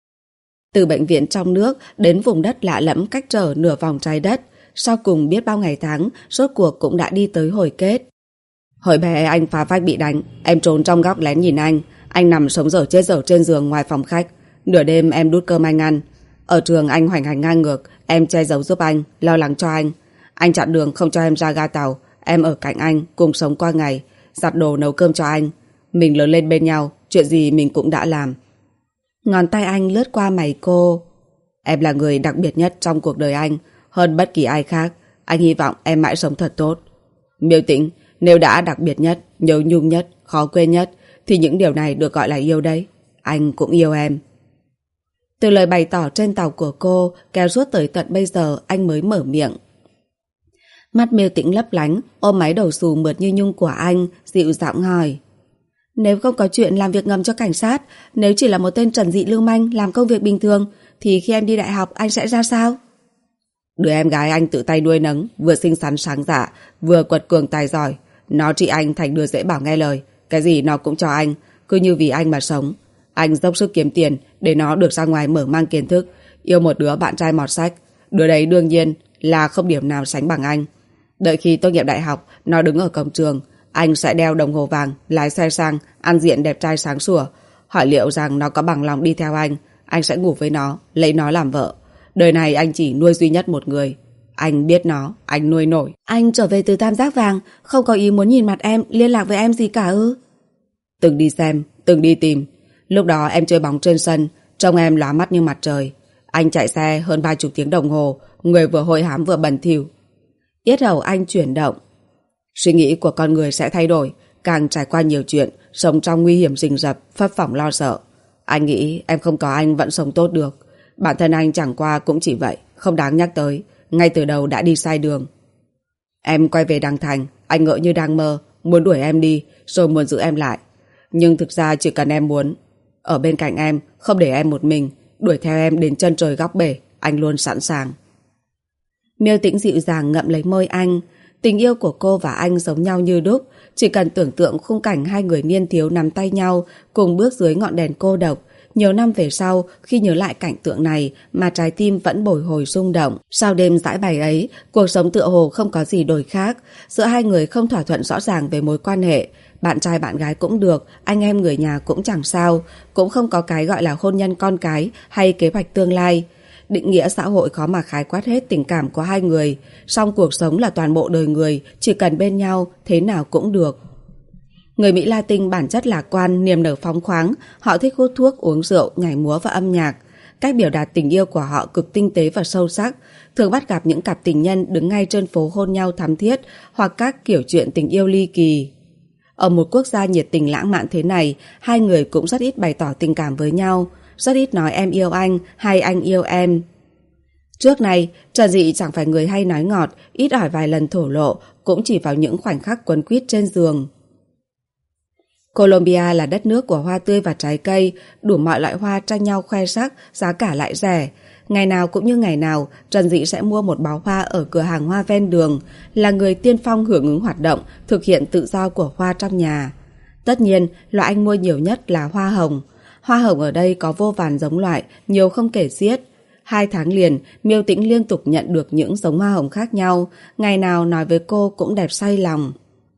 Từ bệnh viện trong nước đến vùng đất lạ lẫm cách trở nửa vòng trái đất, sau cùng biết bao ngày tháng, rốt cuộc cũng đã đi tới hồi kết. Hồi bé anh phá phách bị đánh, em trốn trong góc lén nhìn anh nằm sống dở chết dở trên giường ngoài phòng khách. Nửa đêm em đút cơm anh ăn. Ở trường anh hoành hành ngang ngược, em che giấu giúp anh, lo lắng cho anh. Anh chặn đường không cho em ra ga tàu, em ở cạnh anh, cùng sống qua ngày, giặt đồ nấu cơm cho anh. Mình lớn lên bên nhau, chuyện gì mình cũng đã làm. Ngón tay anh lướt qua mày cô. Em là người đặc biệt nhất trong cuộc đời anh, hơn bất kỳ ai khác. Anh hy vọng em mãi sống thật tốt. Miêu Tĩnh, nếu đã đặc biệt nhất, nhớ nhung nhất, khó quên nhất, thì những điều này được gọi là yêu đấy. Anh cũng yêu em. Từ lời bày tỏ trên tàu của cô, kéo suốt tới tận bây giờ anh mới mở miệng. Mắt Miêu Tĩnh lấp lánh, ôm máy đầu xù mượt như nhung của anh, dịu giọng hỏi. Nếu không có chuyện làm việc ngầm cho cảnh sát, nếu chỉ là một tên trần dị lưu manh làm công việc bình thường, thì khi em đi đại học anh sẽ ra sao? Đứa em gái anh tự tay nuôi nấng, vừa xinh xắn sáng dạ, vừa quật cường tài giỏi. Nó trị anh thành đứa dễ bảo nghe lời, cái gì nó cũng cho anh, cứ như vì anh mà sống. Anh dốc sức kiếm tiền để nó được ra ngoài mở mang kiến thức, yêu một đứa bạn trai mọt sách. Đứa đấy đương nhiên là không điểm nào sánh bằng anh. Đợi khi tốt nghiệp đại học, nó đứng ở cổng trường, anh sẽ đeo đồng hồ vàng, lái xe sang, ăn diện đẹp trai sáng sủa. Hỏi liệu rằng nó có bằng lòng đi theo anh sẽ ngủ với nó, lấy nó làm vợ. Đời này anh chỉ nuôi duy nhất một người. Anh biết nó, anh nuôi nổi. Anh trở về từ Tam Giác Vàng, không có ý muốn nhìn mặt em, liên lạc với em gì cả ư? Từng đi xem, từng đi tìm. Lúc đó em chơi bóng trên sân, trông em lóa mắt như mặt trời. Anh chạy xe hơn 30 tiếng đồng hồ, người vừa hôi hám vừa bẩn thỉu. Yết hầu anh chuyển động. Suy nghĩ của con người sẽ thay đổi, càng trải qua nhiều chuyện, sống trong nguy hiểm rình rập, phấp phỏng lo sợ. Anh nghĩ em không có anh vẫn sống tốt được. Bản thân anh chẳng qua cũng chỉ vậy, không đáng nhắc tới. Ngay từ đầu đã đi sai đường. Em quay về Đăng Thành, anh ngỡ như đang mơ, muốn đuổi em đi, rồi muốn giữ em lại. Nhưng thực ra chỉ cần em muốn, ở bên cạnh em, không để em một mình, đuổi theo em đến chân trời góc bể, anh luôn sẵn sàng. Miêu Tĩnh dịu dàng ngậm lấy môi anh. Tình yêu của cô và anh giống nhau như đúc. Chỉ cần tưởng tượng khung cảnh hai người niên thiếu nắm tay nhau, cùng bước dưới ngọn đèn cô độc. Nhiều năm về sau, khi nhớ lại cảnh tượng này mà trái tim vẫn bồi hồi rung động. Sau đêm giãi bày ấy, cuộc sống tựa hồ không có gì đổi khác. Giữa hai người không thỏa thuận rõ ràng về mối quan hệ. Bạn trai bạn gái cũng được, anh em người nhà cũng chẳng sao. Cũng không có cái gọi là hôn nhân con cái hay kế hoạch tương lai. Định nghĩa xã hội khó mà khái quát hết tình cảm của hai người. Song cuộc sống là toàn bộ đời người, chỉ cần bên nhau, thế nào cũng được. Người Mỹ Latin bản chất lạc quan, niềm nở phóng khoáng. Họ thích hút thuốc, uống rượu, nhảy múa và âm nhạc. Cách biểu đạt tình yêu của họ cực tinh tế và sâu sắc. Thường bắt gặp những cặp tình nhân đứng ngay trên phố hôn nhau thắm thiết, hoặc các kiểu chuyện tình yêu ly kỳ. Ở một quốc gia nhiệt tình lãng mạn thế này, hai người cũng rất ít bày tỏ tình cảm với nhau. Rất ít nói em yêu anh hay anh yêu em. Trước này, Trần Dị chẳng phải người hay nói ngọt, ít ỏi vài lần thổ lộ, cũng chỉ vào những khoảnh khắc quấn quýt trên giường. Colombia là đất nước của hoa tươi và trái cây, đủ mọi loại hoa tranh nhau khoe sắc, giá cả lại rẻ. Ngày nào cũng như ngày nào, Trần Dị sẽ mua một bó hoa ở cửa hàng hoa ven đường, là người tiên phong hưởng ứng hoạt động, thực hiện tự do của hoa trong nhà. Tất nhiên, loại anh mua nhiều nhất là hoa hồng. Hoa hồng ở đây có vô vàn giống loại, nhiều không kể xiết. 2 tháng liền, Miêu Tĩnh liên tục nhận được những giống hoa hồng khác nhau, ngày nào nói với cô cũng đẹp say lòng.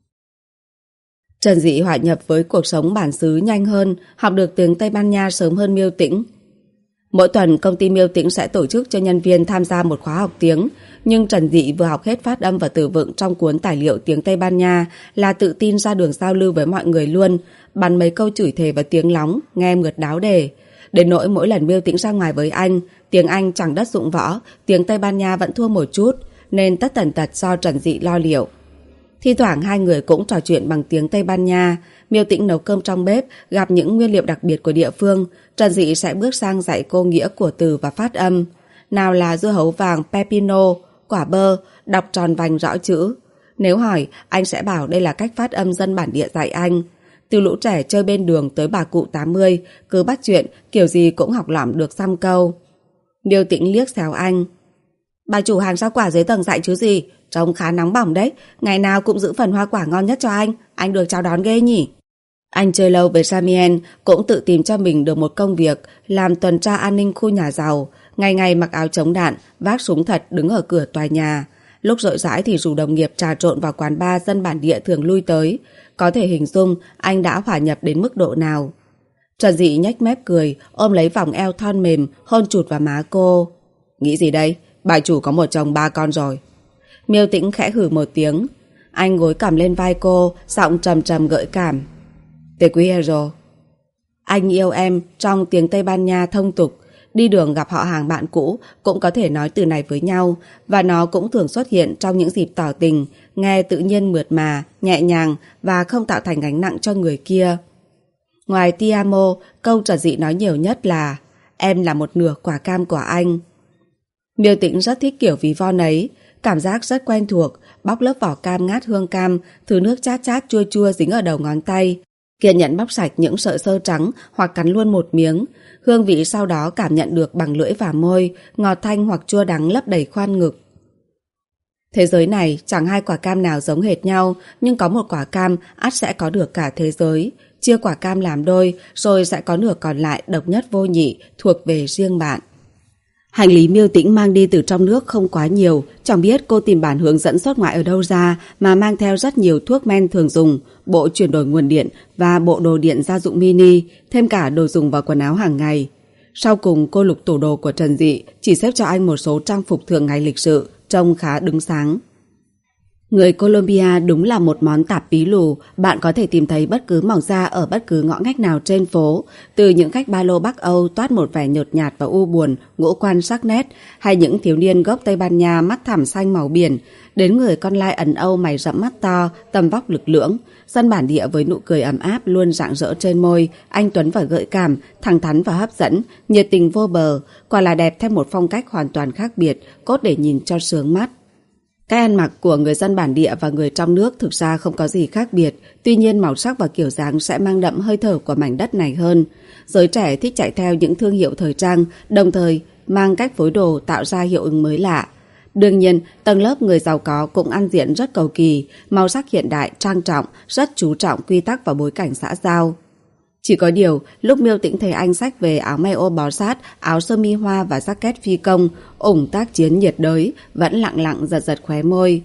Trần Dị hòa nhập với cuộc sống bản xứ nhanh hơn, học được tiếng Tây Ban Nha sớm hơn Miêu Tĩnh. Mỗi tuần công ty Miêu Tĩnh sẽ tổ chức cho nhân viên tham gia một khóa học tiếng, nhưng Trần Dị vừa học hết phát âm và từ vựng trong cuốn tài liệu tiếng Tây Ban Nha là tự tin ra đường giao lưu với mọi người luôn, bắn mấy câu chửi thề và tiếng lóng, nghe mượt đáo đề. Đến nỗi mỗi lần Miêu Tĩnh ra ngoài với anh, tiếng Anh chẳng đất dụng võ, tiếng Tây Ban Nha vẫn thua một chút, nên tất tần tật do Trần Dị lo liệu. Thi thoảng hai người cũng trò chuyện bằng tiếng Tây Ban Nha. Miêu Tĩnh nấu cơm trong bếp, gặp những nguyên liệu đặc biệt của địa phương, Trần Dị sẽ bước sang dạy cô nghĩa của từ và phát âm. Nào là dưa hấu vàng pepino, quả bơ, đọc tròn vành rõ chữ. Nếu hỏi, anh sẽ bảo đây là cách phát âm dân bản địa dạy anh. Từ lũ trẻ chơi bên đường tới bà cụ 80, cứ bắt chuyện, kiểu gì cũng học lỏm được xăm câu. Miêu Tĩnh liếc xéo anh. Bà chủ hàng rau quả dưới tầng dạy chứ gì, trông khá nóng bỏng đấy, ngày nào cũng giữ phần hoa quả ngon nhất cho anh được chào đón ghê nhỉ. Anh chơi lâu với Samien, cũng tự tìm cho mình được một công việc, làm tuần tra an ninh khu nhà giàu, ngày ngày mặc áo chống đạn, vác súng thật đứng ở cửa tòa nhà. Lúc rỗi rãi thì rủ đồng nghiệp trà trộn vào quán bar dân bản địa thường lui tới. Có thể hình dung anh đã hòa nhập đến mức độ nào. Trần Dị nhếch mép cười, ôm lấy vòng eo thon mềm, hôn chụt vào má cô. Nghĩ gì đây? Bà chủ có một chồng 3 con rồi. Miêu Tĩnh khẽ hừ một tiếng. Anh gối cằm lên vai cô, giọng trầm trầm gợi cảm. Te quiero. Anh yêu em trong tiếng Tây Ban Nha thông tục. Đi đường gặp họ hàng bạn cũ cũng có thể nói từ này với nhau, và nó cũng thường xuất hiện trong những dịp tỏ tình, nghe tự nhiên mượt mà, nhẹ nhàng và không tạo thành gánh nặng cho người kia. Ngoài ti amo, câu Trần Dị nói nhiều nhất là em là một nửa quả cam của anh. Miêu Tĩnh rất thích kiểu ví von ấy, cảm giác rất quen thuộc, bóc lớp vỏ cam ngát hương cam, thứ nước chát chát chua chua dính ở đầu ngón tay. Kiên nhẫn bóc sạch những sợi sơ trắng hoặc cắn luôn một miếng. Hương vị sau đó cảm nhận được bằng lưỡi và môi, ngọt thanh hoặc chua đắng lấp đầy khoan ngực. Thế giới này chẳng hai quả cam nào giống hệt nhau, nhưng có một quả cam ắt sẽ có được cả thế giới. Chia quả cam làm đôi, rồi sẽ có nửa còn lại độc nhất vô nhị, thuộc về riêng bạn. Hành lý Miêu Tĩnh mang đi từ trong nước không quá nhiều, chẳng biết cô tìm bản hướng dẫn xuất ngoại ở đâu ra mà mang theo rất nhiều thuốc men thường dùng, bộ chuyển đổi nguồn điện và bộ đồ điện gia dụng mini, thêm cả đồ dùng và quần áo hàng ngày. Sau cùng cô lục tủ đồ của Trần Dị, chỉ xếp cho anh một số trang phục thường ngày lịch sự, trông khá đứng sáng. Người Colombia đúng là một món tạp pí lù, bạn có thể tìm thấy bất cứ mỏng da ở bất cứ ngõ ngách nào trên phố, từ những khách ba lô Bắc Âu toát một vẻ nhợt nhạt và u buồn, ngũ quan sắc nét, hay những thiếu niên gốc Tây Ban Nha mắt thẳm xanh màu biển, đến người con lai Ấn Âu mày rậm mắt to, tầm vóc lực lưỡng, dân bản địa với nụ cười ấm áp luôn rạng rỡ trên môi, anh tuấn và gợi cảm, thẳng thắn và hấp dẫn, nhiệt tình vô bờ, quả là đẹp theo một phong cách hoàn toàn khác biệt, cốt để nhìn cho sướng mắt. Cái ăn mặc của người dân bản địa và người trong nước thực ra không có gì khác biệt, tuy nhiên màu sắc và kiểu dáng sẽ mang đậm hơi thở của mảnh đất này hơn. Giới trẻ thích chạy theo những thương hiệu thời trang, đồng thời mang cách phối đồ tạo ra hiệu ứng mới lạ. Đương nhiên, tầng lớp người giàu có cũng ăn diện rất cầu kỳ, màu sắc hiện đại, trang trọng, rất chú trọng quy tắc và bối cảnh xã giao. Chỉ có điều, lúc Miêu Tĩnh thấy anh xách về áo may ô bó sát, áo sơ mi hoa và jacket phi công, ủng tác chiến nhiệt đới, vẫn lặng lặng giật giật khóe môi.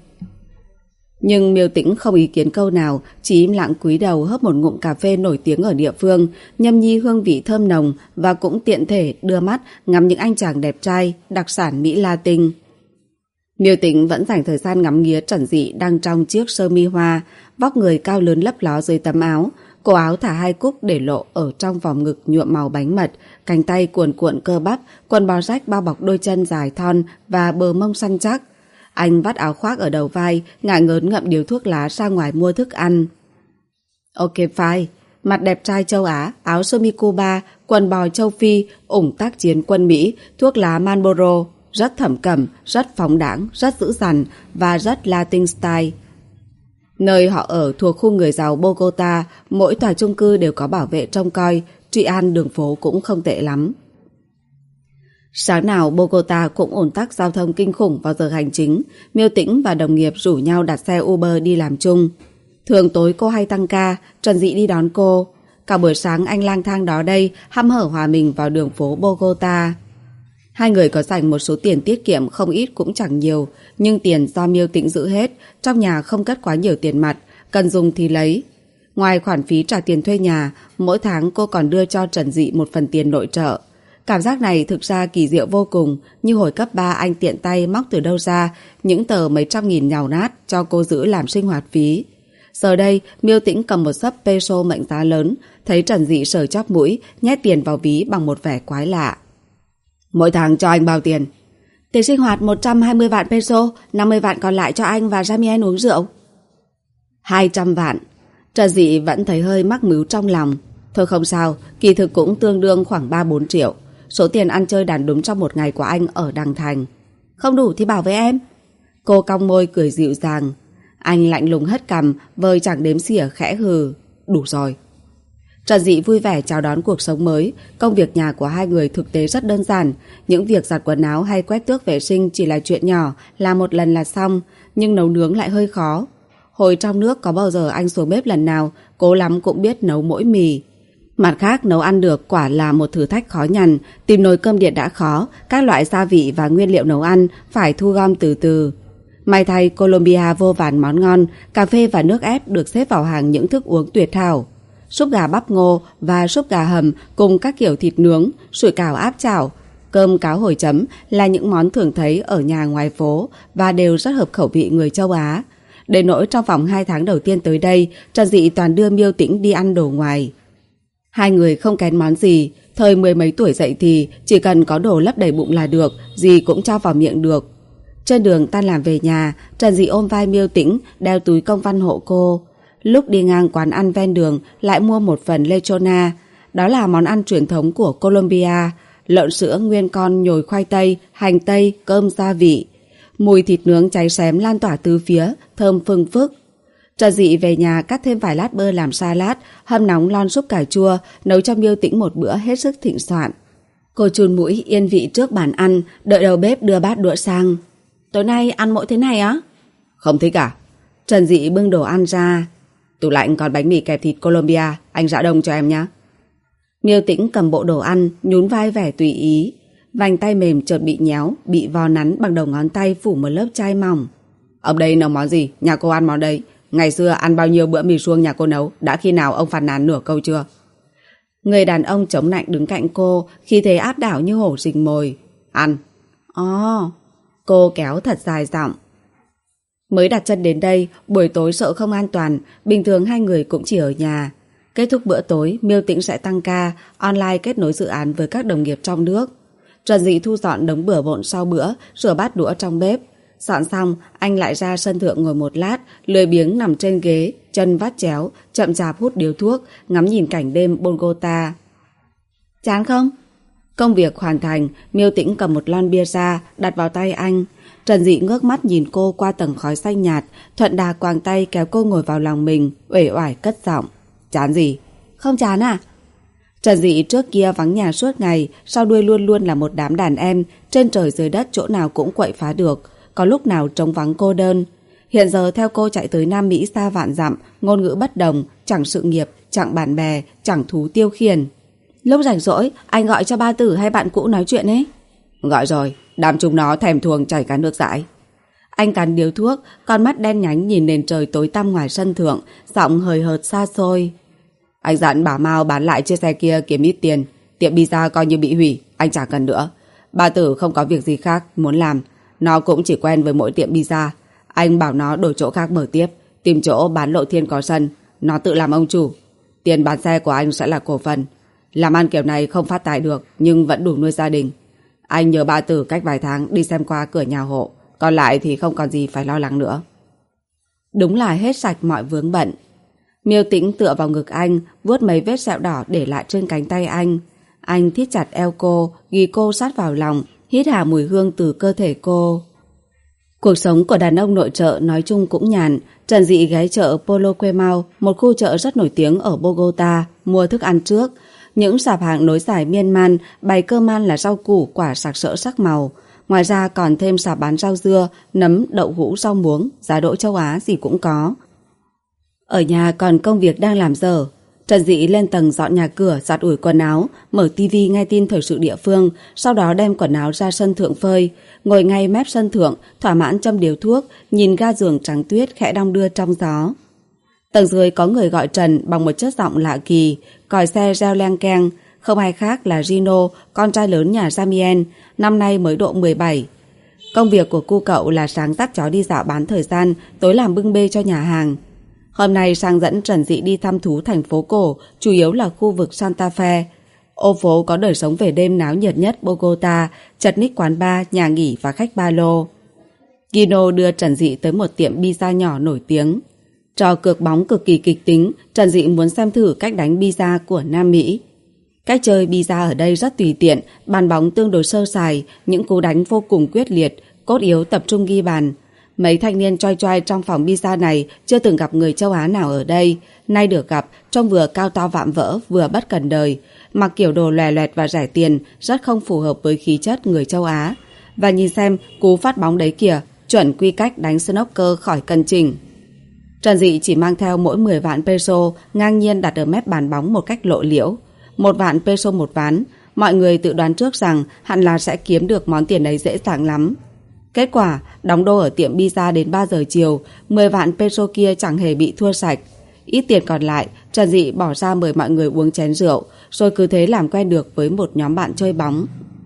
Nhưng Miêu Tĩnh không ý kiến câu nào, chỉ im lặng cúi đầu hớp một ngụm cà phê nổi tiếng ở địa phương, nhâm nhi hương vị thơm nồng và cũng tiện thể đưa mắt ngắm những anh chàng đẹp trai, đặc sản Mỹ Latin. Miêu Tĩnh vẫn dành thời gian ngắm nghía Trần Dị đang trong chiếc sơ mi hoa, vóc người cao lớn lấp ló dưới tấm áo. Cổ áo thả hai cúc để lộ ở trong vòng ngực nhuộm màu bánh mật, cánh tay cuồn cuộn cơ bắp, quần bó rách bao bọc đôi chân dài thon và bờ mông săn chắc. Anh vắt áo khoác ở đầu vai, ngả ngớn ngậm điếu thuốc lá ra ngoài mua thức ăn. Ok fine, mặt đẹp trai châu Á, áo sơ mi Cuba, quần bò châu Phi, ủng tác chiến quân Mỹ, thuốc lá Marlboro, rất thẩm cẩm, rất phóng đãng, rất dữ dằn và rất Latin style. Nơi họ ở thuộc khu người giàu Bogota, mỗi tòa chung cư đều có bảo vệ trông coi, trị an đường phố cũng không tệ lắm. Sáng nào Bogota cũng ùn tắc giao thông kinh khủng vào giờ hành chính, Miêu Tĩnh và đồng nghiệp rủ nhau đặt xe Uber đi làm chung. Thường tối cô hay tăng ca, Trần Dị đi đón cô. Cả buổi sáng anh lang thang đó đây, hăm hở hòa mình vào đường phố Bogota. Hai người có dành một số tiền tiết kiệm không ít cũng chẳng nhiều, nhưng tiền do Miêu Tĩnh giữ hết, trong nhà không cất quá nhiều tiền mặt, cần dùng thì lấy. Ngoài khoản phí trả tiền thuê nhà, mỗi tháng cô còn đưa cho Trần Dị một phần tiền nội trợ. Cảm giác này thực ra kỳ diệu vô cùng, như hồi cấp 3 anh tiện tay móc từ đâu ra những tờ mấy trăm nghìn nhàu nát cho cô giữ làm sinh hoạt phí. Giờ đây, Miêu Tĩnh cầm một xấp peso mệnh giá lớn, thấy Trần Dị sờ chóp mũi, nhét tiền vào ví bằng một vẻ quái lạ. Mỗi tháng cho anh bao tiền? Tiền sinh hoạt 120 vạn peso, 50 vạn còn lại cho anh và Jamien uống rượu. 200 vạn. Trần Dị vẫn thấy hơi mắc mứu trong lòng. Thôi không sao, kỳ thực cũng tương đương khoảng 3-4 triệu. Số tiền ăn chơi đàn đúng trong một ngày của anh ở Đằng Thành. Không đủ thì bảo với em. Cô cong môi cười dịu dàng. Anh lạnh lùng hất cằm, vơi chẳng đếm xỉa khẽ hừ. Đủ rồi. Trần Dị vui vẻ chào đón cuộc sống mới. Công việc nhà của hai người thực tế rất đơn giản. Những việc giặt quần áo hay quét tước vệ sinh chỉ là chuyện nhỏ, làm một lần là xong. Nhưng nấu nướng lại hơi khó. Hồi trong nước có bao giờ anh xuống bếp lần nào, cố lắm cũng biết nấu mỗi mì. Mặt khác, nấu ăn được quả là một thử thách khó nhằn. Tìm nồi cơm điện đã khó, các loại gia vị và nguyên liệu nấu ăn phải thu gom từ từ. May thay, Colombia vô vàn món ngon, cà phê và nước ép được xếp vào hàng những thức uống tuyệt hảo. súp gà bắp ngô và súp gà hầm cùng các kiểu thịt nướng, sủi cảo áp chảo, cơm cáo hồi chấm là những món thường thấy ở nhà ngoài phố và đều rất hợp khẩu vị người châu Á. Đến nỗi trong vòng 2 tháng đầu tiên tới đây, Trần Dị toàn đưa Miêu Tĩnh đi ăn đồ ngoài. Hai người không kén món gì, thời 10 mấy tuổi dậy thì chỉ cần có đồ lấp đầy bụng là được, gì cũng cho vào miệng được. Trên đường tan làm về nhà, Trần Dị ôm vai Miêu Tĩnh, đeo túi công văn hộ cô. Lúc đi ngang quán ăn ven đường lại mua một phần lechona, đó là món ăn truyền thống của Colombia, lợn sữa nguyên con nhồi khoai tây, hành tây, cơm gia vị. Mùi thịt nướng cháy xém lan tỏa tứ phía, thơm phừng phức. Trần Dị về nhà cắt thêm vài lát bơ làm salad, hâm nóng lon súp cà chua, nấu cho Miêu Tĩnh một bữa hết sức thịnh soạn. Cô chun mũi yên vị trước bàn ăn, đợi đầu bếp đưa bát đũa sang. Tối nay ăn mỗi thế này á? Không thích à? Trần Dị bưng đồ ăn ra. Tủ lạnh còn bánh mì kẹp thịt Colombia, anh giã đông cho em nhé. Miêu Tĩnh cầm bộ đồ ăn, nhún vai vẻ tùy ý. Vành tay mềm chợt bị nhéo, bị vò nắn bằng đầu ngón tay phủ một lớp chai mỏng. Ông đây nấu món gì? Nhà cô ăn món đấy. Ngày xưa ăn bao nhiêu bữa mì suông nhà cô nấu, đã khi nào ông phàn nàn nửa câu chưa? Người đàn ông chống lạnh đứng cạnh cô, khi thế áp đảo như hổ rình mồi. Ăn. Cô kéo thật dài giọng. Mới đặt chân đến đây, buổi tối sợ không an toàn, bình thường hai người cũng chỉ ở nhà. Kết thúc bữa tối, Miêu Tĩnh sẽ tăng ca, online kết nối dự án với các đồng nghiệp trong nước. Trần Dị thu dọn đống bừa bộn sau bữa, rửa bát đũa trong bếp. Dọn xong, anh lại ra sân thượng ngồi một lát, lười biếng nằm trên ghế, chân vắt chéo, chậm chạp hút điếu thuốc, ngắm nhìn cảnh đêm Bogota. Chán không? Công việc hoàn thành, Miêu Tĩnh cầm một lon bia ra, đặt vào tay anh. Trần Dị ngước mắt nhìn cô qua tầng khói xanh nhạt, thuận đà quàng tay kéo cô ngồi vào lòng mình, uể oải cất giọng. Chán gì? Không chán à? Trần Dị trước kia vắng nhà suốt ngày, sau đuôi luôn luôn là một đám đàn em, trên trời dưới đất chỗ nào cũng quậy phá được, có lúc nào trống vắng cô đơn. Hiện giờ theo cô chạy tới Nam Mỹ xa vạn dặm, ngôn ngữ bất đồng, chẳng sự nghiệp, chẳng bạn bè, chẳng thú tiêu khiển. Lúc rảnh rỗi, anh gọi cho ba Tử hay bạn cũ nói chuyện ấy? Gọi rồi, đám chúng nó thèm thuồng chảy cả nước dãi. Anh cắn điếu thuốc, con mắt đen nhánh nhìn nền trời tối tăm ngoài sân thượng, giọng hời hợt xa xôi. Anh dặn bảo Mao bán lại chiếc xe kia kiếm ít tiền, tiệm pizza coi như bị hủy, anh chẳng cần nữa. Ba Tử không có việc gì khác muốn làm, nó cũng chỉ quen với mỗi tiệm pizza. Anh bảo nó đổi chỗ khác mở tiếp, tìm chỗ bán lộ thiên có sân, nó tự làm ông chủ. Tiền bán xe của anh sẽ là cổ phần. Làm ăn kiểu này không phát tài được, nhưng vẫn đủ nuôi gia đình. Anh nhờ Ba Tử cách vài tháng đi xem qua cửa nhà hộ, còn lại thì không còn gì phải lo lắng nữa. Đúng là hết sạch mọi vướng bận. Miêu Tĩnh tựa vào ngực anh, vuốt mấy vết sẹo đỏ để lại trên cánh tay anh. Anh thít chặt eo cô, ghi cô sát vào lòng, hít hà mùi hương từ cơ thể cô. Cuộc sống của đàn ông nội trợ nói chung cũng nhàn. Trần Dị ghé chợ Polo Quemao, một khu chợ rất nổi tiếng ở Bogota, mua thức ăn trước. Những sạp hàng nối dài miên man, bày cơm ăn là rau củ, quả sặc sỡ sắc màu. Ngoài ra còn thêm sạp bán rau dưa, nấm, đậu hũ, rau muống, giá đỗ châu Á gì cũng có. Ở nhà còn công việc đang làm dở. Trần Dị lên tầng dọn nhà cửa, giặt ủi quần áo, mở tivi nghe tin thời sự địa phương, sau đó đem quần áo ra sân thượng phơi, ngồi ngay mép sân thượng, thỏa mãn châm điếu thuốc, nhìn ga giường trắng tuyết khẽ đong đưa trong gió. Tầng dưới có người gọi Trần bằng một chất giọng lạ kỳ, còi xe reo leng keng, không ai khác là Gino, con trai lớn nhà Jamien, năm nay mới độ 17. Công việc của cu cậu là sáng dắt chó đi dạo bán thời gian, tối làm bưng bê cho nhà hàng. Hôm nay sang dẫn Trần Dị đi thăm thú thành phố cổ, chủ yếu là khu vực Santa Fe. Ô phố có đời sống về đêm náo nhiệt nhất Bogota, chật ních quán bar, nhà nghỉ và khách ba lô. Gino đưa Trần Dị tới một tiệm pizza nhỏ nổi tiếng. Trò cược bóng cực kỳ kịch tính, Trần Dị muốn xem thử cách đánh pizza của Nam Mỹ. Cách chơi pizza ở đây rất tùy tiện, bàn bóng tương đối sơ sài, những cú đánh vô cùng quyết liệt, cốt yếu tập trung ghi bàn. Mấy thanh niên choi choi trong phòng pizza này chưa từng gặp người châu Á nào ở đây, nay được gặp, trông vừa cao to vạm vỡ vừa bất cần đời, mặc kiểu đồ lòe loẹt và rẻ tiền, rất không phù hợp với khí chất người châu Á. Và nhìn xem cú phát bóng đấy kìa, chuẩn quy cách đánh snooker khỏi cân chỉnh. Trần Dị chỉ mang theo mỗi 10 vạn peso, ngang nhiên đặt ở mép bàn bóng một cách lộ liễu. 1 vạn peso một ván, mọi người tự đoán trước rằng hẳn là sẽ kiếm được món tiền ấy dễ dàng lắm. Kết quả, đóng đô ở tiệm pizza đến 3 giờ chiều, 10 vạn peso kia chẳng hề bị thua sạch. Ít tiền còn lại, Trần Dị bỏ ra mời mọi người uống chén rượu, rồi cứ thế làm quen được với một nhóm bạn chơi bóng.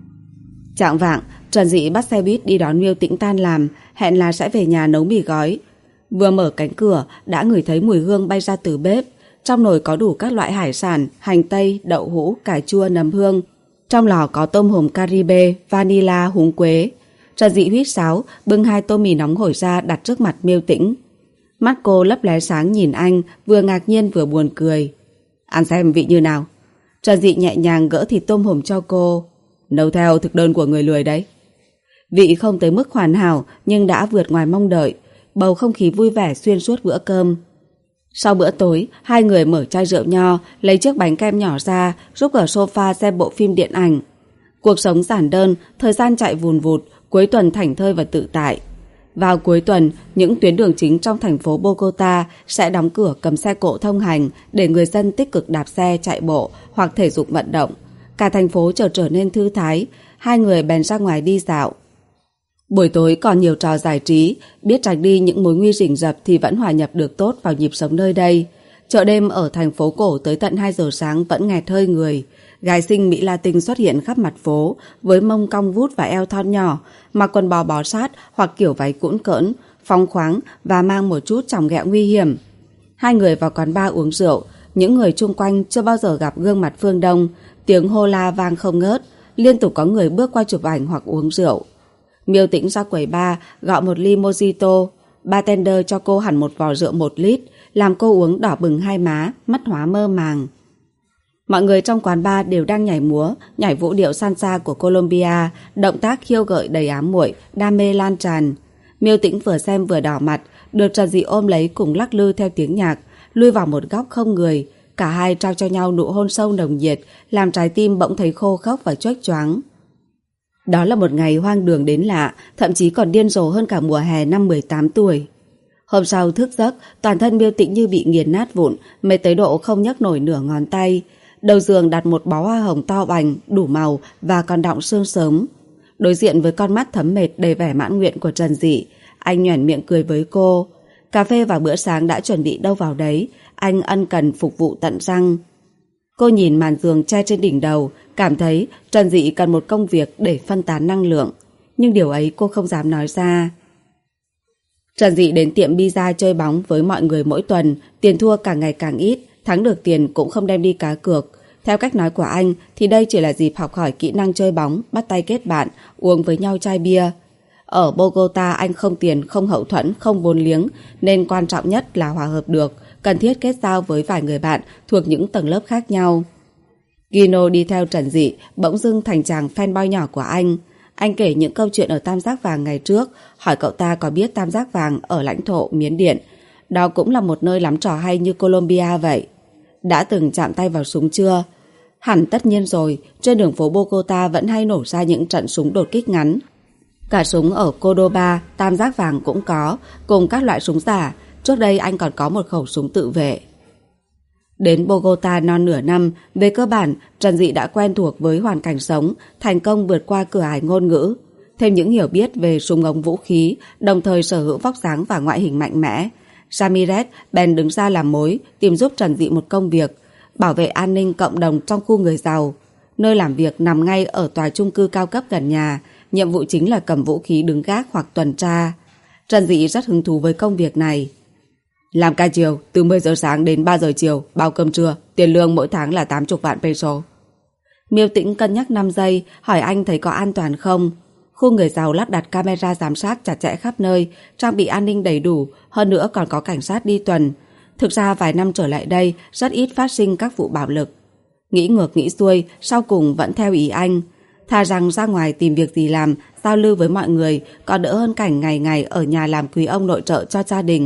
Chạng vạng, Trần Dị bắt xe buýt đi đón Miêu Tĩnh tan làm, hẹn là sẽ về nhà nấu mì gói. Vừa mở cánh cửa, đã ngửi thấy mùi hương bay ra từ bếp. Trong nồi có đủ các loại hải sản, hành tây, đậu hũ, cải chua, nấm hương. Trong lò có tôm hùm Caribe, vanilla, húng quế. Trần Dị huýt sáo, bưng 2 tô mì nóng hổi ra đặt trước mặt Miêu Tĩnh. Mắt cô lấp lé sáng nhìn anh, vừa ngạc nhiên vừa buồn cười. Ăn xem vị như nào. Trần Dị nhẹ nhàng gỡ thịt tôm hùm cho cô. Nấu theo thực đơn của người lười đấy. Vị không tới mức hoàn hảo nhưng đã vượt ngoài mong đợi. Bầu không khí vui vẻ xuyên suốt bữa cơm. Sau bữa tối, hai người mở chai rượu nho, lấy chiếc bánh kem nhỏ ra, rúc ở sofa xem bộ phim điện ảnh. Cuộc sống giản đơn, thời gian chạy vùn vụt, cuối tuần thảnh thơi và tự tại. Vào cuối tuần, những tuyến đường chính trong thành phố Bogota sẽ đóng cửa cấm xe cộ thông hành để người dân tích cực đạp xe, chạy bộ hoặc thể dục vận động. Cả thành phố trở nên thư thái, hai người bèn ra ngoài đi dạo. Buổi tối còn nhiều trò giải trí, biết tránh đi những mối nguy rình rập thì vẫn hòa nhập được tốt vào nhịp sống nơi đây. Chợ đêm ở thành phố cổ tới tận 2 giờ sáng vẫn nghẹt hơi người. Gái xinh Mỹ Latin xuất hiện khắp mặt phố với mông cong vút và eo thon nhỏ, mặc quần bò bó sát hoặc kiểu váy cũn cỡn, phóng khoáng và mang một chút chòng ghẹo nguy hiểm. Hai người vào quán bar uống rượu, những người chung quanh chưa bao giờ gặp gương mặt phương Đông, tiếng hô la vang không ngớt, liên tục có người bước qua chụp ảnh hoặc uống rượu. Miêu Tĩnh ra quầy bar gọi một ly mojito, bartender cho cô hẳn một vò rượu 1 lít, làm cô uống đỏ bừng hai má, mắt hóa mơ màng. Mọi người trong quán bar đều đang nhảy múa, nhảy vũ điệu salsa của Colombia, động tác khiêu gợi đầy ám muội, đam mê lan tràn. Miêu Tĩnh vừa xem vừa đỏ mặt, được Trần Dị ôm lấy cùng lắc lư theo tiếng nhạc, lui vào một góc không người. Cả hai trao cho nhau nụ hôn sâu nồng nhiệt, làm trái tim bỗng thấy khô khốc và chớp choáng. Đó là một ngày hoang đường đến lạ, thậm chí còn điên rồ hơn cả mùa hè năm 18 tuổi. Hôm sau thức giấc, toàn thân Miêu Tĩnh như bị nghiền nát vụn, mệt tới độ không nhấc nổi nửa ngón tay. Đầu giường đặt một bó hoa hồng to bành, đủ màu và còn đọng sương sớm. Đối diện với con mắt thấm mệt đầy vẻ mãn nguyện của Trần Dị, anh nhoẻn miệng cười với cô. Cà phê và bữa sáng đã chuẩn bị đâu vào đấy, anh ân cần phục vụ tận răng. Cô nhìn màn giường che trên đỉnh đầu, cảm thấy Trần Dị cần một công việc để phân tán năng lượng. Nhưng điều ấy cô không dám nói ra. Trần Dị đến tiệm pizza chơi bóng với mọi người mỗi tuần, tiền thua càng ngày càng ít, thắng được tiền cũng không đem đi cá cược. Theo cách nói của anh thì đây chỉ là dịp học hỏi kỹ năng chơi bóng, bắt tay kết bạn, uống với nhau chai bia. Ở Bogota anh không tiền, không hậu thuẫn, không vốn liếng, nên quan trọng nhất là hòa hợp được, cần thiết kết giao với vài người bạn thuộc những tầng lớp khác nhau. Gino đi theo Trần Dị, bỗng dưng thành chàng fanboy nhỏ của anh. Anh kể những câu chuyện ở Tam Giác Vàng ngày trước, hỏi cậu ta có biết Tam Giác Vàng ở lãnh thổ Miến Điện. Đó cũng là một nơi lắm trò hay như Colombia vậy. Đã từng chạm tay vào súng chưa? Hẳn tất nhiên rồi, trên đường phố Bogota vẫn hay nổ ra những trận súng đột kích ngắn. Cả súng ở Cordoba, Tam Giác Vàng cũng có, cùng các loại súng giả. Trước đây anh còn có một khẩu súng tự vệ. Đến Bogota non nửa năm, về cơ bản, Trần Dị đã quen thuộc với hoàn cảnh sống, thành công vượt qua cửa ải ngôn ngữ. Thêm những hiểu biết về súng ống vũ khí, đồng thời sở hữu vóc dáng và ngoại hình mạnh mẽ. Ramirez bèn đứng ra làm mối, tìm giúp Trần Dị một công việc, bảo vệ an ninh cộng đồng trong khu người giàu. Nơi làm việc nằm ngay ở tòa chung cư cao cấp gần nhà, nhiệm vụ chính là cầm vũ khí đứng gác hoặc tuần tra. Trần Dị rất hứng thú với công việc này. Làm ca chiều, từ 10 giờ sáng đến 3 giờ chiều, bao cơm trưa, tiền lương mỗi tháng là 80 vạn peso. Miêu Tĩnh cân nhắc 5 giây, hỏi anh thấy có an toàn không. Khu người giàu lắp đặt camera giám sát chặt chẽ khắp nơi, trang bị an ninh đầy đủ, hơn nữa còn có cảnh sát đi tuần. Thực ra vài năm trở lại đây, rất ít phát sinh các vụ bạo lực. Nghĩ ngược nghĩ xuôi, sau cùng vẫn theo ý anh. Thà rằng ra ngoài tìm việc gì làm, giao lưu với mọi người, còn đỡ hơn cảnh ngày ngày ở nhà làm quý ông nội trợ cho gia đình.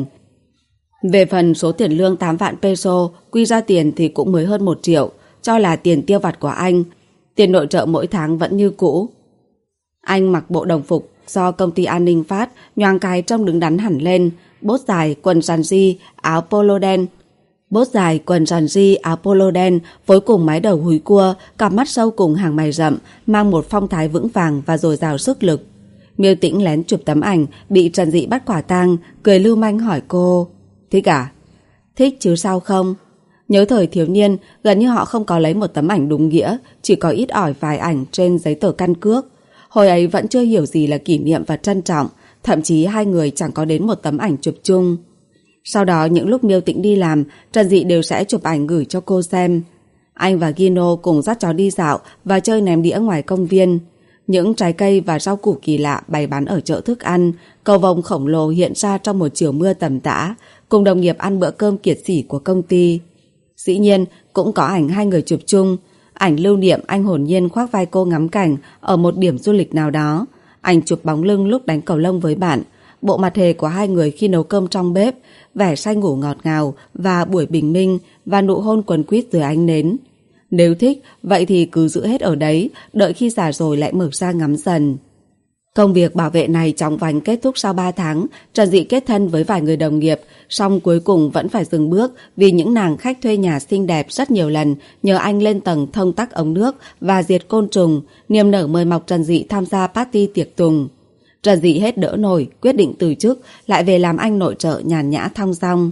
Về phần số tiền lương 8 vạn peso, quy ra tiền thì cũng mới hơn 1 triệu, cho là tiền tiêu vặt của anh. Tiền nội trợ mỗi tháng vẫn như cũ. Anh mặc bộ đồng phục do công ty an ninh phát, nhoáng cái trông đứng đắn hẳn lên, bốt dài, quần jean jean, áo polo đen. Bốt dài, quần jean jean, áo polo đen, phối cùng mái đầu húi cua, cặp mắt sâu cùng hàng mày rậm, mang một phong thái vững vàng và dồi dào sức lực. Miêu Tĩnh lén chụp tấm ảnh, bị Trần Dị bắt quả tang, cười lưu manh hỏi cô. Thích à? Thích chứ sao không? Nhớ thời thiếu niên, gần như họ không có lấy một tấm ảnh đúng nghĩa, chỉ có ít ỏi vài ảnh trên giấy tờ căn cước. Hồi ấy vẫn chưa hiểu gì là kỷ niệm và trân trọng, thậm chí hai người chẳng có đến một tấm ảnh chụp chung. Sau đó những lúc Miêu Tĩnh đi làm, Trần Dị đều sẽ chụp ảnh gửi cho cô xem. Anh và Gino cùng dắt chó đi dạo và chơi ném đĩa ngoài công viên. Những trái cây và rau củ kỳ lạ bày bán ở chợ thức ăn, cầu vồng khổng lồ hiện ra trong một chiều mưa tầm tã, cùng đồng nghiệp ăn bữa cơm kiệt sỉ của công ty. Dĩ nhiên, cũng có ảnh hai người chụp chung. Ảnh lưu niệm anh hồn nhiên khoác vai cô ngắm cảnh ở một điểm du lịch nào đó. Ảnh chụp bóng lưng lúc đánh cầu lông với bạn. Bộ mặt hề của hai người khi nấu cơm trong bếp, vẻ say ngủ ngọt ngào và buổi bình minh và nụ hôn quấn quýt dưới ánh nến. Nếu thích, vậy thì cứ giữ hết ở đấy, đợi khi già rồi lại mở ra ngắm dần. Công việc bảo vệ này chóng vánh kết thúc sau 3 tháng, Trần Dị kết thân với vài người đồng nghiệp, song cuối cùng vẫn phải dừng bước vì những nàng khách thuê nhà xinh đẹp rất nhiều lần nhờ anh lên tầng thông tắc ống nước và diệt côn trùng, niềm nở mời mọc Trần Dị tham gia party tiệc tùng. Trần Dị hết đỡ nổi, quyết định từ chức, lại về làm anh nội trợ nhàn nhã thong dong.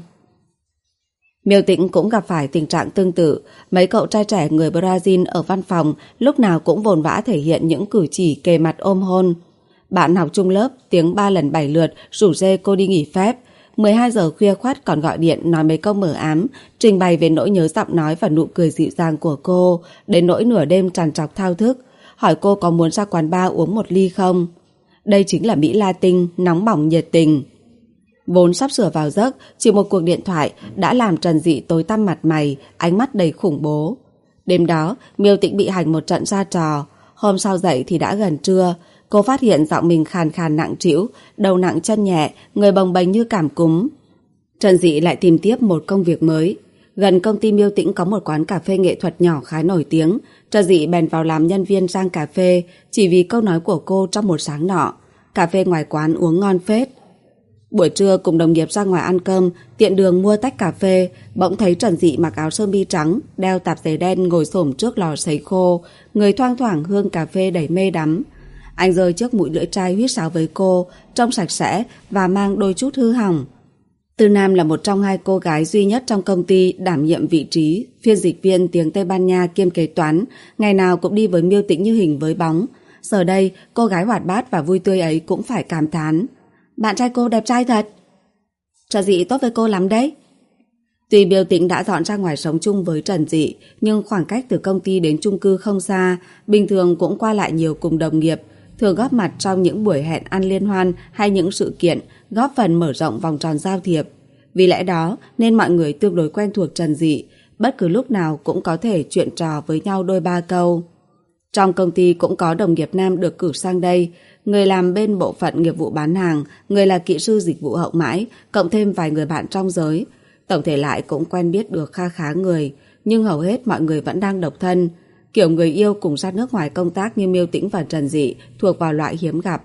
Miêu Tĩnh cũng gặp phải tình trạng tương tự. Mấy cậu trai trẻ người Brazil ở văn phòng lúc nào cũng vồn vã thể hiện những cử chỉ kề mặt ôm hôn. Bạn học chung lớp tiếng 3 lần 7 lượt rủ rê cô đi nghỉ phép. 12 giờ khuya khoắt còn gọi điện nói mấy câu mờ ám, trình bày về nỗi nhớ giọng nói và nụ cười dịu dàng của cô, đến nỗi nửa đêm trằn trọc thao thức, hỏi cô có muốn ra quán bar uống một ly không. Đây chính là Mỹ Latin, nóng bỏng nhiệt tình. Vốn sắp sửa vào giấc, chỉ một cuộc điện thoại đã làm Trần Dị tối tăm mặt mày, ánh mắt đầy khủng bố. Đêm đó, Miêu Tĩnh bị hành một trận ra trò. Hôm sau dậy thì đã gần trưa. Cô phát hiện giọng mình khàn khàn nặng trĩu, đầu nặng chân nhẹ, người bồng bềnh như cảm cúm. Trần Dị lại tìm tiếp một công việc mới. Gần công ty Miêu Tĩnh có một quán cà phê nghệ thuật nhỏ khá nổi tiếng. Trần Dị bèn vào làm nhân viên rang cà phê chỉ vì câu nói của cô trong một sáng nọ. Cà phê ngoài quán uống ngon phết. Buổi trưa cùng đồng nghiệp ra ngoài ăn cơm, tiện đường mua tách cà phê, bỗng thấy Trần Dị mặc áo sơ mi trắng, đeo tạp dề đen ngồi xổm trước lò sấy khô, người thoang thoảng hương cà phê đầy mê đắm. Anh rơi trước mũi lưỡi trai huýt sáo với cô, trông sạch sẽ và mang đôi chút hư hỏng. Tư Nam là một trong hai cô gái duy nhất trong công ty đảm nhiệm vị trí phiên dịch viên tiếng Tây Ban Nha kiêm kế toán, ngày nào cũng đi với Miêu Tĩnh như hình với bóng. Giờ đây, cô gái hoạt bát và vui tươi ấy cũng phải cảm thán. Bạn trai cô đẹp trai thật. Trần Dị tốt với cô lắm đấy. Tuy Miêu Tĩnh đã dọn ra ngoài sống chung với Trần Dị, nhưng khoảng cách từ công ty đến chung cư không xa, bình thường cũng qua lại nhiều cùng đồng nghiệp, thường góp mặt trong những buổi hẹn ăn liên hoan hay những sự kiện, góp phần mở rộng vòng tròn giao thiệp. Vì lẽ đó nên mọi người tương đối quen thuộc Trần Dị, bất cứ lúc nào cũng có thể chuyện trò với nhau đôi ba câu. Trong công ty cũng có đồng nghiệp nam được cử sang đây, người làm bên bộ phận nghiệp vụ bán hàng, người là kỹ sư dịch vụ hậu mãi, cộng thêm vài người bạn trong giới. Tổng thể lại cũng quen biết được kha khá người, nhưng hầu hết mọi người vẫn đang độc thân. Kiểu người yêu cùng ra nước ngoài công tác như Miêu Tĩnh và Trần Dị thuộc vào loại hiếm gặp.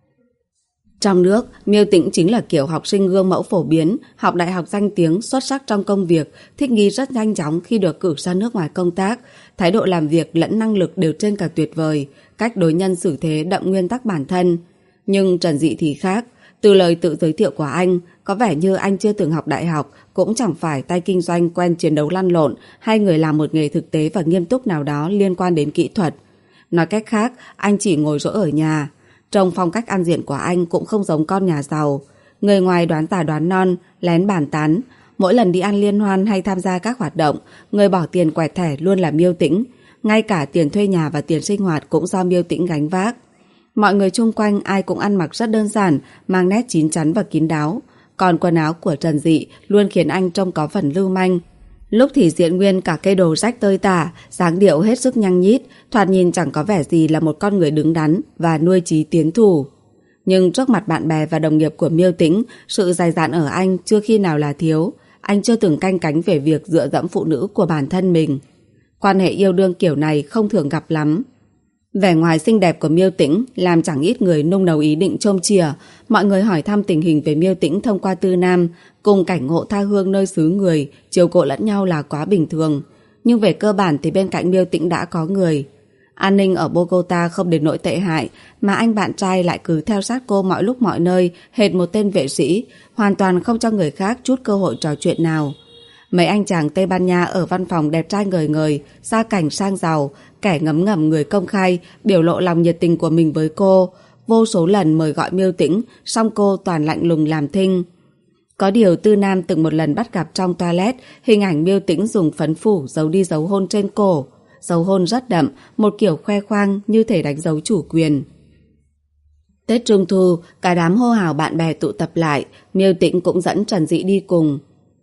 Trong nước, Miêu Tĩnh chính là kiểu học sinh gương mẫu phổ biến, học đại học danh tiếng, xuất sắc trong công việc, thích nghi rất nhanh chóng khi được cử ra nước ngoài công tác. Thái độ làm việc lẫn năng lực đều trên cả tuyệt vời, cách đối nhân xử thế đậm nguyên tắc bản thân. Nhưng Trần Dị thì khác. Từ lời tự giới thiệu của anh, có vẻ như anh chưa từng học đại học, cũng chẳng phải tay kinh doanh quen chiến đấu lăn lộn hay người làm một nghề thực tế và nghiêm túc nào đó liên quan đến kỹ thuật. Nói cách khác, anh chỉ ngồi rỗi ở nhà. Trong phong cách ăn diện của anh cũng không giống con nhà giàu. Người ngoài đoán tà đoán non, lén bàn tán. Mỗi lần đi ăn liên hoan hay tham gia các hoạt động, người bỏ tiền quẹt thẻ luôn là Miêu Tĩnh. Ngay cả tiền thuê nhà và tiền sinh hoạt cũng do Miêu Tĩnh gánh vác. Mọi người chung quanh ai cũng ăn mặc rất đơn giản, mang nét chín chắn và kín đáo. Còn quần áo của Trần Dị luôn khiến anh trông có phần lưu manh. Lúc thì diện nguyên cả cây đồ rách tơi tả, dáng điệu hết sức nhăng nhít, thoạt nhìn chẳng có vẻ gì là một con người đứng đắn và nuôi chí tiến thủ. Nhưng trước mặt bạn bè và đồng nghiệp của Miêu Tĩnh, sự dày dạn ở anh chưa khi nào là thiếu. Anh chưa từng canh cánh về việc dựa dẫm phụ nữ của bản thân mình. Quan hệ yêu đương kiểu này không thường gặp lắm. Vẻ ngoài xinh đẹp của Miêu Tĩnh làm chẳng ít người nung nấu ý định chôm chìa. Mọi người hỏi thăm tình hình về Miêu Tĩnh thông qua Tư Nam, cùng cảnh ngộ tha hương nơi xứ người, chiều cộ lẫn nhau là quá bình thường. Nhưng về cơ bản thì bên cạnh Miêu Tĩnh đã có người. An ninh ở Bogota không đến nỗi tệ hại, mà anh bạn trai lại cứ theo sát cô mọi lúc mọi nơi, hệt một tên vệ sĩ, hoàn toàn không cho người khác chút cơ hội trò chuyện nào. Mấy anh chàng Tây Ban Nha ở văn phòng đẹp trai ngời ngời, gia cảnh sang giàu, kẻ ngấm ngầm người công khai, biểu lộ lòng nhiệt tình của mình với cô. Vô số lần mời gọi Miêu Tĩnh, song cô toàn lạnh lùng làm thinh. Có điều Tư Nam từng một lần bắt gặp trong toilet hình ảnh Miêu Tĩnh dùng phấn phủ giấu đi dấu hôn trên cổ. Dấu hôn rất đậm, một kiểu khoe khoang như thể đánh dấu chủ quyền. Tết Trung Thu, cả đám hô hào bạn bè tụ tập lại, Miêu Tĩnh cũng dẫn Trần Dị đi cùng.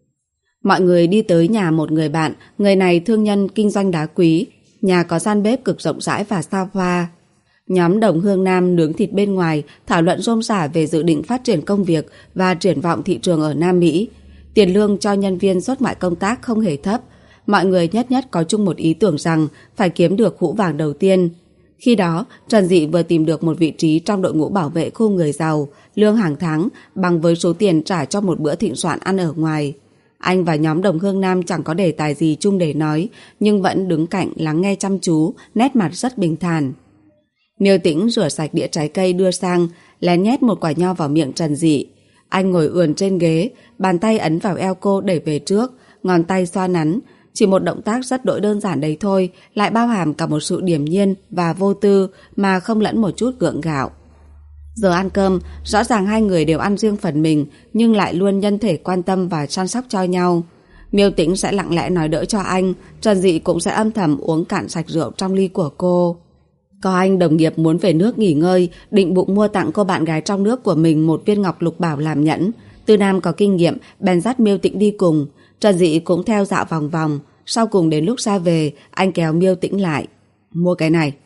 Mọi người đi tới nhà một người bạn, người này thương nhân kinh doanh đá quý, nhà có gian bếp cực rộng rãi và xa hoa. Nhóm Đồng Hương Nam nướng thịt bên ngoài, thảo luận rôm rả về dự định phát triển công việc và triển vọng thị trường ở Nam Mỹ. Tiền lương cho nhân viên xuất ngoại công tác không hề thấp. Mọi người nhất nhất có chung một ý tưởng rằng phải kiếm được hũ vàng đầu tiên. Khi đó, Trần Dị vừa tìm được một vị trí trong đội ngũ bảo vệ khu người giàu, lương hàng tháng bằng với số tiền trả cho một bữa thịnh soạn ăn ở ngoài. Anh và nhóm Đồng Hương Nam chẳng có đề tài gì chung để nói, nhưng vẫn đứng cạnh lắng nghe chăm chú, nét mặt rất bình thản. Miêu Tĩnh rửa sạch đĩa trái cây đưa sang, lén nhét một quả nho vào miệng Trần Dị. Anh ngồi ườn trên ghế, bàn tay ấn vào eo cô đẩy về trước, ngón tay xoa nắn. Chỉ một động tác rất đỗi đơn giản đấy thôi, lại bao hàm cả một sự điềm nhiên và vô tư mà không lẫn một chút gượng gạo. Giờ ăn cơm, rõ ràng hai người đều ăn riêng phần mình, nhưng lại luôn nhân thể quan tâm và chăm sóc cho nhau. Miêu Tĩnh sẽ lặng lẽ nói đỡ cho anh, Trần Dị cũng sẽ âm thầm uống cạn sạch rượu trong ly của cô. Có anh đồng nghiệp muốn về nước nghỉ ngơi, định bụng mua tặng cô bạn gái trong nước của mình một viên ngọc lục bảo làm nhẫn. Tư Nam có kinh nghiệm, bèn dắt Miêu Tĩnh đi cùng. Trần Dị cũng theo dạo vòng vòng. Sau cùng đến lúc ra về, anh kéo Miêu Tĩnh lại. Mua cái này.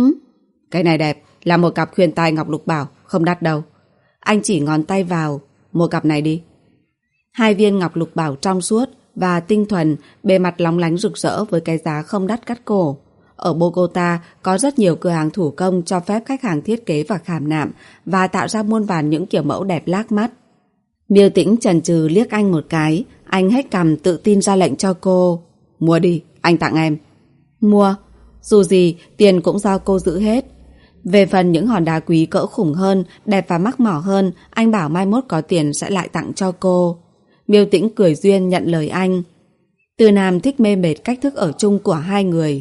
Cái này đẹp, là một cặp khuyên tai ngọc lục bảo, không đắt đâu. Anh chỉ ngón tay vào. Mua cặp này đi. Hai viên ngọc lục bảo trong suốt và tinh thuần, bề mặt lóng lánh rực rỡ với cái giá không đắt cắt cổ. Ở Bogota có rất nhiều cửa hàng thủ công cho phép khách hàng thiết kế và khảm nạm và tạo ra muôn vàn những kiểu mẫu đẹp lác mắt. Miêu Tĩnh chần chừ liếc anh một cái, anh hét cằm tự tin ra lệnh cho cô. Mua đi, anh tặng em. Mua. Dù gì, tiền cũng do cô giữ hết. Về phần những hòn đá quý cỡ khủng hơn, đẹp và mắc mỏ hơn, anh bảo mai mốt có tiền sẽ lại tặng cho cô. Miêu Tĩnh cười duyên nhận lời anh. Tư Nam thích mê mệt cách thức ở chung của hai người.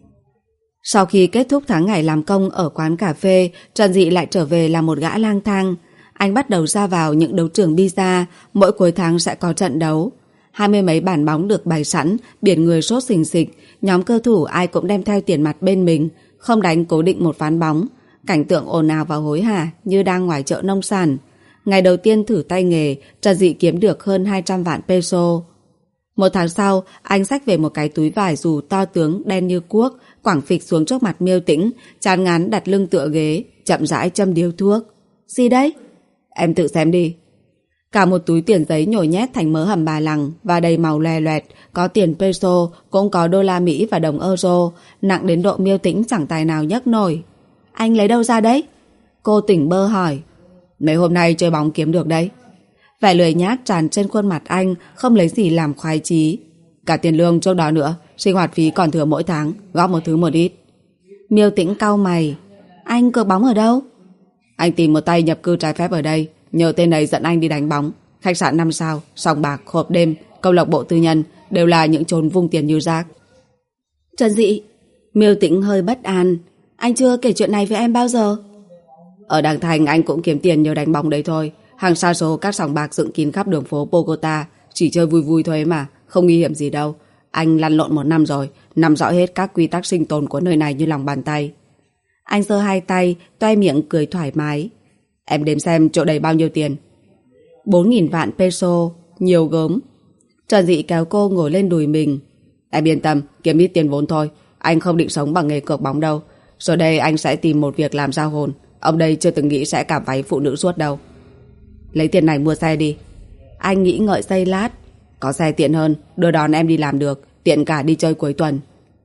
Sau khi kết thúc tháng ngày làm công ở quán cà phê, Trần Dị lại trở về là một gã lang thang. Anh bắt đầu ra vào những đấu trường pizza, mỗi cuối tháng sẽ có trận đấu. 20 mấy bàn bóng được bày sẵn, biển người sốt xình xịch, nhóm cơ thủ ai cũng đem theo tiền mặt bên mình, không đánh cố định một ván bóng. Cảnh tượng ồn ào và hối hả như đang ngoài chợ nông sản. Ngày đầu tiên thử tay nghề, Trần Dị kiếm được hơn 200 vạn peso. Một tháng sau, anh xách về một cái túi vải dù to tướng đen như cuốc, quẳng phịch xuống trước mặt Miêu Tĩnh, chán ngán đặt lưng tựa ghế, chậm rãi châm điếu thuốc. Gì đấy? Em tự xem đi. Cả một túi tiền giấy nhồi nhét thành mớ hầm bà lằng và đầy màu loè loẹt, có tiền peso, cũng có đô la Mỹ và đồng euro, nặng đến độ Miêu Tĩnh chẳng tài nào nhấc nổi. Anh lấy đâu ra đấy? Cô tỉnh bơ hỏi. Mấy hôm nay chơi bóng kiếm được đấy. Vẻ lười nhác tràn trên khuôn mặt anh, không lấy gì làm khoái chí. Cả tiền lương trước đó nữa, sinh hoạt phí còn thừa mỗi tháng, góp một thứ một ít. Miêu Tĩnh cau mày. Anh cược bóng ở đâu? Anh tìm một tay nhập cư trái phép ở đây, nhờ tên này dẫn anh đi đánh bóng. Khách sạn 5 sao, sòng bạc, hộp đêm, câu lạc bộ tư nhân, đều là những chốn vung tiền như rác. Trần Dị. Miêu Tĩnh hơi bất an. Anh chưa kể chuyện này với em bao giờ? Ở Đàng Thành anh cũng kiếm tiền nhờ đánh bóng đấy thôi. Hàng sa số các sòng bạc dựng kín khắp đường phố Bogota, chỉ chơi vui vui thôi mà, không nguy hiểm gì đâu. Anh lăn lộn 1 năm rồi, nắm rõ hết các quy tắc sinh tồn của nơi này như lòng bàn tay. Anh giơ hai tay, toe miệng cười thoải mái. Em đếm xem chỗ đầy bao nhiêu tiền. 4.000 vạn peso, nhiều gớm. Trần Dị kéo cô ngồi lên đùi mình. Em yên tâm, kiếm ít tiền vốn thôi. Anh không định sống bằng nghề cược bóng đâu. Rồi đây anh sẽ tìm một việc làm giao hồn. Ông đây chưa từng nghĩ sẽ cảm váy phụ nữ suốt đâu. Lấy tiền này mua xe đi. Anh nghĩ ngợi giây lát. Có xe tiện hơn, đưa đón em đi làm được, tiện cả đi chơi cuối tuần.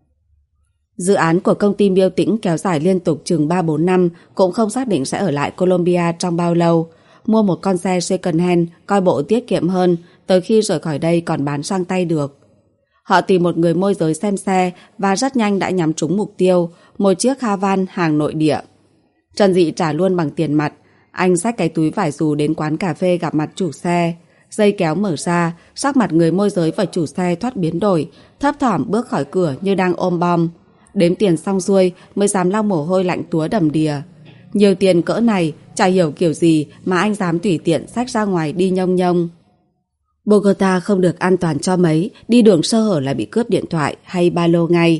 Dự án của công ty Miêu Tĩnh kéo dài liên tục chừng 3-4 năm, cũng không xác định sẽ ở lại Colombia trong bao lâu. Mua một con xe second hand, coi bộ tiết kiệm hơn, tới khi rời khỏi đây còn bán sang tay được. Họ tìm một người môi giới xem xe và rất nhanh đã nhắm trúng mục tiêu, một chiếc Havan hàng nội địa. Trần Dị trả luôn bằng tiền mặt. Anh xách cái túi vải dù đến quán cà phê gặp mặt chủ xe. Dây kéo mở ra, sắc mặt người môi giới và chủ xe thoát biến đổi, thấp thỏm bước khỏi cửa như đang ôm bom. Đếm tiền xong xuôi mới dám lau mồ hôi lạnh túa đầm đìa. Nhiều tiền cỡ này, chả hiểu kiểu gì mà anh dám tùy tiện xách ra ngoài đi nhông nhông. Bogota không được an toàn cho mấy, đi đường sơ hở là bị cướp điện thoại hay ba lô ngay.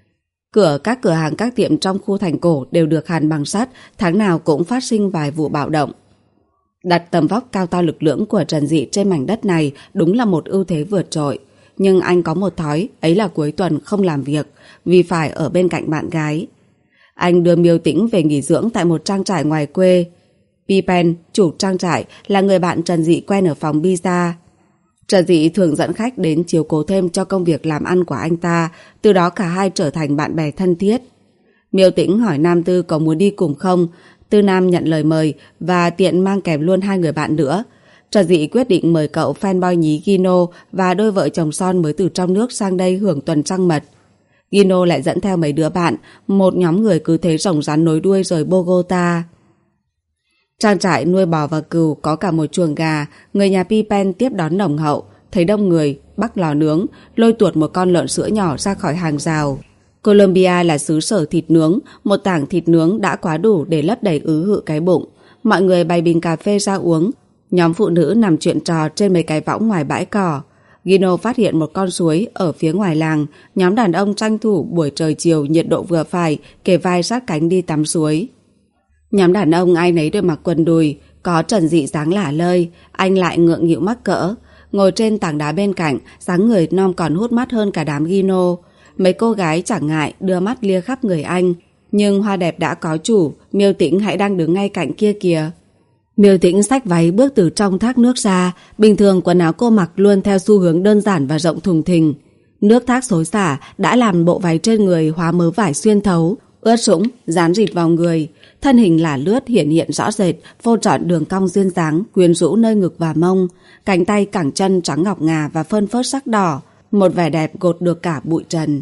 Các cửa hàng các tiệm trong khu thành cổ đều được hàn bằng sắt, tháng nào cũng phát sinh vài vụ bạo động. Đặt tầm vóc cao to lực lưỡng của Trần Dị trên mảnh đất này đúng là một ưu thế vượt trội. Nhưng anh có một thói, ấy là cuối tuần không làm việc, vì phải ở bên cạnh bạn gái. Anh đưa Miêu Tĩnh về nghỉ dưỡng tại một trang trại ngoài quê. Pipen, chủ trang trại, là người bạn Trần Dị quen ở phòng pizza. Trần Dị thường dẫn khách đến chiếu cố thêm cho công việc làm ăn của anh ta, từ đó cả hai trở thành bạn bè thân thiết. Miêu Tĩnh hỏi Nam Tư có muốn đi cùng không. Tư Nam nhận lời mời và tiện mang kèm luôn hai người bạn nữa. Trần Dị quyết định mời cậu fanboy nhí Gino và đôi vợ chồng son mới từ trong nước sang đây hưởng tuần trăng mật. Gino lại dẫn theo mấy đứa bạn, một nhóm người cứ thế rồng rắn nối đuôi rời Bogota. Trang trại nuôi bò và cừu, có cả một chuồng gà. Người nhà Pipen tiếp đón nồng hậu, thấy đông người, bắc lò nướng, lôi tuột một con lợn sữa nhỏ ra khỏi hàng rào. Colombia là xứ sở thịt nướng, một tảng thịt nướng đã quá đủ để lấp đầy hự cái bụng. Mọi người bày bình cà phê ra uống, nhóm phụ nữ nằm chuyện trò trên mấy cái võng ngoài bãi cỏ. Gino phát hiện một con suối ở phía ngoài làng, nhóm đàn ông tranh thủ buổi trời chiều nhiệt độ vừa phải, kề vai sát cánh đi tắm suối. Nhóm đàn ông ai nấy đều mặc quần đùi, có Trần Dị dáng lả lơi, anh lại ngượng nghịu mắc cỡ. Ngồi trên tảng đá bên cạnh, dáng người non còn hút mắt hơn cả đám Gino. Mấy cô gái chẳng ngại đưa mắt lia khắp người anh, nhưng hoa đẹp đã có chủ, Miêu Tĩnh hãy đang đứng ngay cạnh kia kìa. Miêu Tĩnh xách váy bước từ trong thác nước ra, bình thường quần áo cô mặc luôn theo xu hướng đơn giản và rộng thùng thình. Nước thác xối xả đã làm bộ váy trên người hóa mớ vải xuyên thấu, ướt sũng, dán rịt vào người. Thân hình lả lướt hiện rõ rệt, phô trọn đường cong duyên dáng, quyến rũ nơi ngực và mông, cánh tay cẳng chân trắng ngọc ngà và phơn phớt sắc đỏ, một vẻ đẹp gột được cả bụi trần.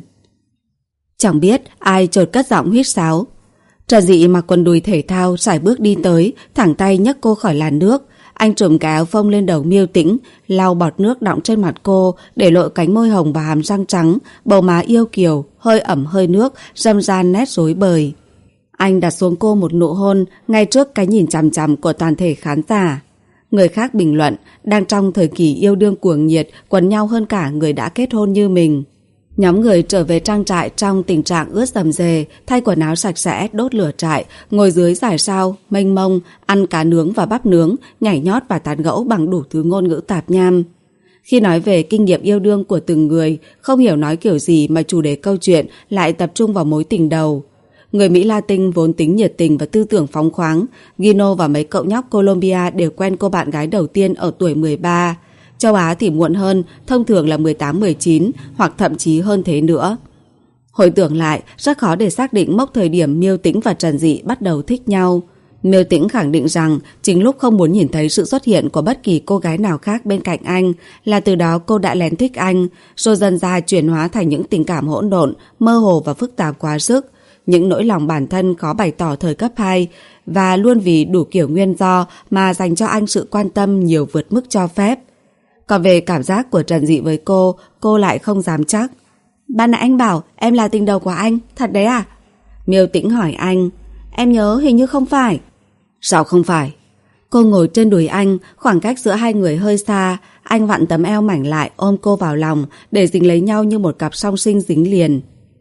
Chẳng biết ai chợt cất giọng huýt sáo. Trần Dị mặc quần đùi thể thao, sải bước đi tới, thẳng tay nhấc cô khỏi làn nước. Anh trùm cái áo phông lên đầu Miêu Tĩnh, lau bọt nước đọng trên mặt cô, để lộ cánh môi hồng và hàm răng trắng, bầu má yêu kiều, hơi ẩm hơi nước, râm ran nét rối bời. Anh đặt xuống cô một nụ hôn ngay trước cái nhìn chằm chằm của toàn thể khán giả. Người khác bình luận, đang trong thời kỳ yêu đương cuồng nhiệt, quấn nhau hơn cả người đã kết hôn như mình. Nhóm người trở về trang trại trong tình trạng ướt rầm rề, thay quần áo sạch sẽ, đốt lửa trại, ngồi dưới dải sao, mênh mông, ăn cá nướng và bắp nướng, nhảy nhót và tán gẫu bằng đủ thứ ngôn ngữ tạp nham. Khi nói về kinh nghiệm yêu đương của từng người, không hiểu nói kiểu gì mà chủ đề câu chuyện lại tập trung vào mối tình đầu. Người Mỹ Latin vốn tính nhiệt tình và tư tưởng phóng khoáng, Gino và mấy cậu nhóc Colombia đều quen cô bạn gái đầu tiên ở tuổi 13. Châu Á thì muộn hơn, thông thường là 18-19 hoặc thậm chí hơn thế nữa. Hồi tưởng lại, rất khó để xác định mốc thời điểm Miêu Tĩnh và Trần Dị bắt đầu thích nhau. Miêu Tĩnh khẳng định rằng chính lúc không muốn nhìn thấy sự xuất hiện của bất kỳ cô gái nào khác bên cạnh anh là từ đó cô đã lén thích anh, rồi dần ra chuyển hóa thành những tình cảm hỗn độn, mơ hồ và phức tạp quá sức. Những nỗi lòng bản thân khó bày tỏ thời cấp 2 và luôn vì đủ kiểu nguyên do mà dành cho anh sự quan tâm nhiều vượt mức cho phép. Còn về cảm giác của Trần Dị với cô lại không dám chắc. Ban nãy anh bảo em là tình đầu của anh, thật đấy à? Miêu Tĩnh hỏi anh. Em nhớ hình như không phải. Sao không phải? Cô ngồi trên đùi anh, khoảng cách giữa hai người hơi xa. Anh vặn tấm eo mảnh lại ôm cô vào lòng để dính lấy nhau như một cặp song sinh dính liền.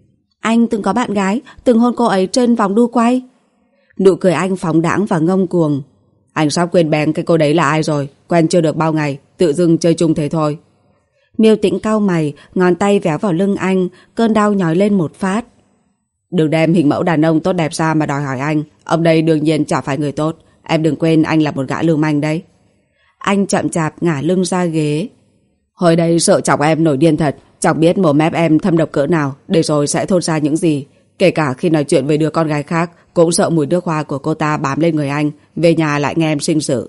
Anh từng có bạn gái, từng hôn cô ấy trên vòng đu quay. Nụ cười anh phóng đãng và ngông cuồng. Anh sắp quên bén cái cô đấy là ai rồi, quen chưa được bao ngày, tự dưng chơi chung thế thôi. Miêu Tĩnh cau mày, ngón tay véo vào lưng anh, cơn đau nhói lên một phát. Đừng đem hình mẫu đàn ông tốt đẹp ra mà đòi hỏi anh, ông đây đương nhiên chả phải người tốt. Em đừng quên anh là một gã lưu manh đấy. Anh chậm chạp ngả lưng ra ghế. Hồi đây sợ chọc em nổi điên thật, chẳng biết mồm mép em thâm độc cỡ nào, để rồi sẽ thốt ra những gì. Kể cả khi nói chuyện với đứa con gái khác, cũng sợ mùi nước hoa của cô ta bám lên người anh, về nhà lại nghe em sinh sự.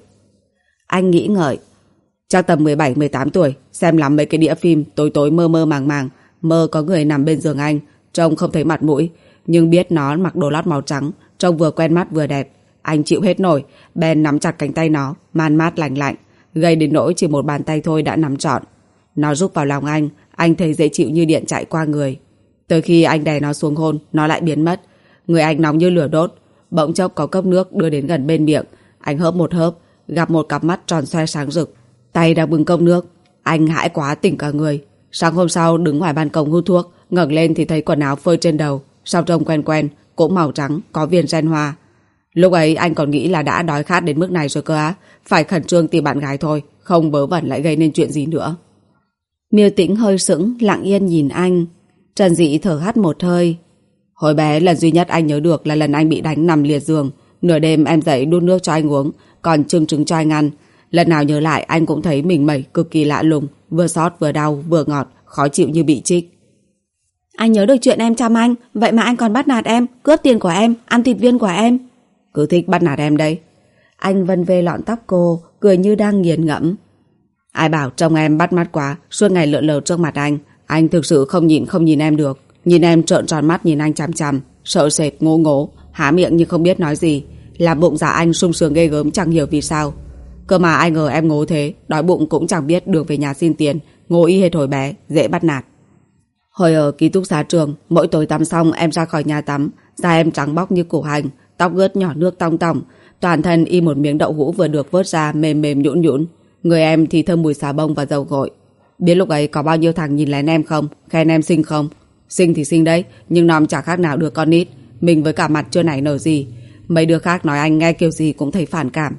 Anh nghĩ ngợi. Chắc tầm 17-18 tuổi, xem lắm mấy cái đĩa phim tối tối mơ mơ màng màng, mơ có người nằm bên giường anh, trông không thấy mặt mũi, nhưng biết nó mặc đồ lót màu trắng, trông vừa quen mắt vừa đẹp. Anh chịu hết nổi, bèn nắm chặt cánh tay nó, man mát lành lạnh. gây đến nỗi chỉ một bàn tay thôi đã nắm trọn. Nó rúc vào lòng anh thấy dễ chịu như điện chạy qua người. Tới khi anh đè nó xuống hôn, nó lại biến mất. Người anh nóng như lửa đốt. Bỗng chốc có cốc nước đưa đến gần bên miệng. Anh hớp một hớp, gặp một cặp mắt tròn xoe sáng rực. Tay đang bưng cốc nước. Anh hãi quá tỉnh cả người. Sáng hôm sau đứng ngoài ban công hút thuốc, ngẩng lên thì thấy quần áo phơi trên đầu, sao trông quen quen, cũng màu trắng, có viền ren hoa. Lúc ấy anh còn nghĩ là đã đói khát đến mức này rồi cơ á, phải khẩn trương tìm bạn gái thôi, không vớ vẩn lại gây nên chuyện gì nữa. Miêu Tĩnh hơi sững, lặng yên nhìn anh. Trần Dị thở hắt một hơi. Hồi bé lần duy nhất anh nhớ được là lần anh bị đánh nằm liệt giường. Nửa đêm em dậy đun nước cho anh uống, còn trưng trứng cho anh ăn. Lần nào nhớ lại anh cũng thấy mình mẩy cực kỳ lạ lùng, vừa xót vừa đau vừa ngọt, khó chịu như bị trích. Anh nhớ được chuyện em chăm anh, vậy mà anh còn bắt nạt em, cướp tiền của em, ăn thịt viên của em. Cứ thích bắt nạt em đấy. Anh vân vê lọn tóc cô, cười như đang nghiền ngẫm. Ai bảo trông em bắt mắt quá, suốt ngày lượn lờ trước mặt anh thực sự không nhìn em được. Nhìn em trợn tròn mắt nhìn anh chằm chằm, sợ sệt ngố ngố, há miệng nhưng không biết nói gì, làm bụng dạ anh sung sướng ghê gớm chẳng hiểu vì sao. Cơ mà ai ngờ em ngố thế, đói bụng cũng chẳng biết đường về nhà xin tiền, ngố y hệt hồi bé, dễ bắt nạt. Hồi ở ký túc xá trường, mỗi tối tắm xong em ra khỏi nhà tắm, da em trắng bóc như củ hành, tóc ướt nhỏ nước tong tỏng, toàn thân y một miếng đậu hũ vừa được vớt ra mềm mềm nhũn nhũn, người em thì thơm mùi xà bông và dầu gội. Biết lúc ấy có bao nhiêu thằng nhìn lén em không, khen em xinh không? Xinh thì xinh đấy, nhưng nom chả khác nào đứa con nít, mình với cả mặt chưa nảy nở gì. Mấy đứa khác nói anh nghe kiểu gì cũng thấy phản cảm.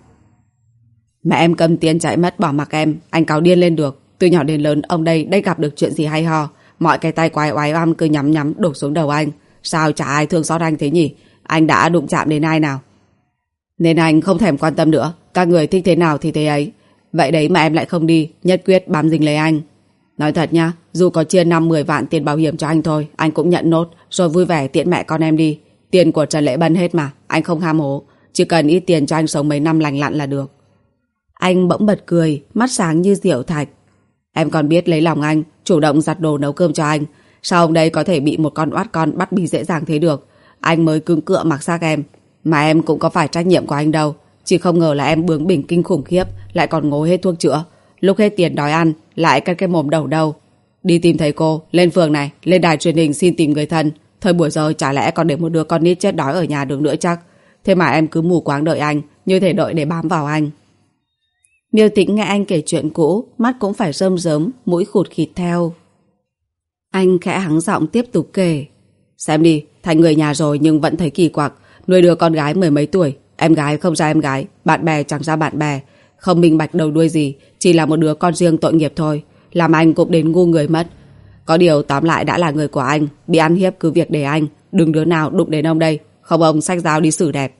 Mẹ em cầm tiền chạy mất bỏ mặc em, anh cáu điên lên được. Từ nhỏ đến lớn ông đây gặp được chuyện gì hay ho, mọi cái tay quái oái oăm cứ nhắm đổ xuống đầu anh. Sao chả ai thương xót anh thế nhỉ? Anh đã đụng chạm đến ai nào? Nên anh không thèm quan tâm nữa, các người thích thế nào thì thế ấy. Vậy đấy mà em lại không đi, nhất quyết bám dính lấy anh. Nói thật nha, dù có chia 5-10 vạn tiền bảo hiểm cho anh thôi, anh cũng nhận nốt, rồi vui vẻ tiễn mẹ con em đi. Tiền của Trần Lễ Bân hết mà, anh không ham hố, chỉ cần ít tiền cho anh sống mấy năm lành lặn là được. Anh bỗng bật cười, mắt sáng như diệu thạch. Em còn biết lấy lòng anh, chủ động giặt đồ nấu cơm cho anh. Sao ông đây có thể bị một con oát con bắt bì dễ dàng thế được? Anh mới cứng cựa mặc xác em, mà em cũng có phải trách nhiệm của anh đâu. Chỉ không ngờ là em bướng bỉnh kinh khủng khiếp, lại còn ngố hết thuốc chữa. Lúc hết tiền đòi ăn, lại cắt cái mồm đầu đâu. Đi tìm thầy cô, lên phường này, lên đài truyền hình xin tìm người thân. Thời buổi giờ chả lẽ còn để một đứa con nít chết đói ở nhà được nữa chắc. Thế mà em cứ mù quáng đợi anh, như thể đợi để bám vào anh. Miêu Tĩnh nghe anh kể chuyện cũ, mắt cũng phải rơm rớm, mũi khụt khịt theo. Anh khẽ hắng giọng tiếp tục kể. Xem đi, thành người nhà rồi nhưng vẫn thấy kỳ quặc. Nuôi đứa con gái 10 mấy tuổi, em gái không ra em gái, bạn bè chẳng ra bạn bè, không minh bạch đầu đuôi gì, chỉ là một đứa con riêng tội nghiệp thôi. Làm anh cũng đến ngu người mất. Có điều tóm lại đã là người của anh, bị ăn hiếp cứ việc để anh, đừng đứa nào đụng đến ông đây, không ông xách dao đi xử đẹp.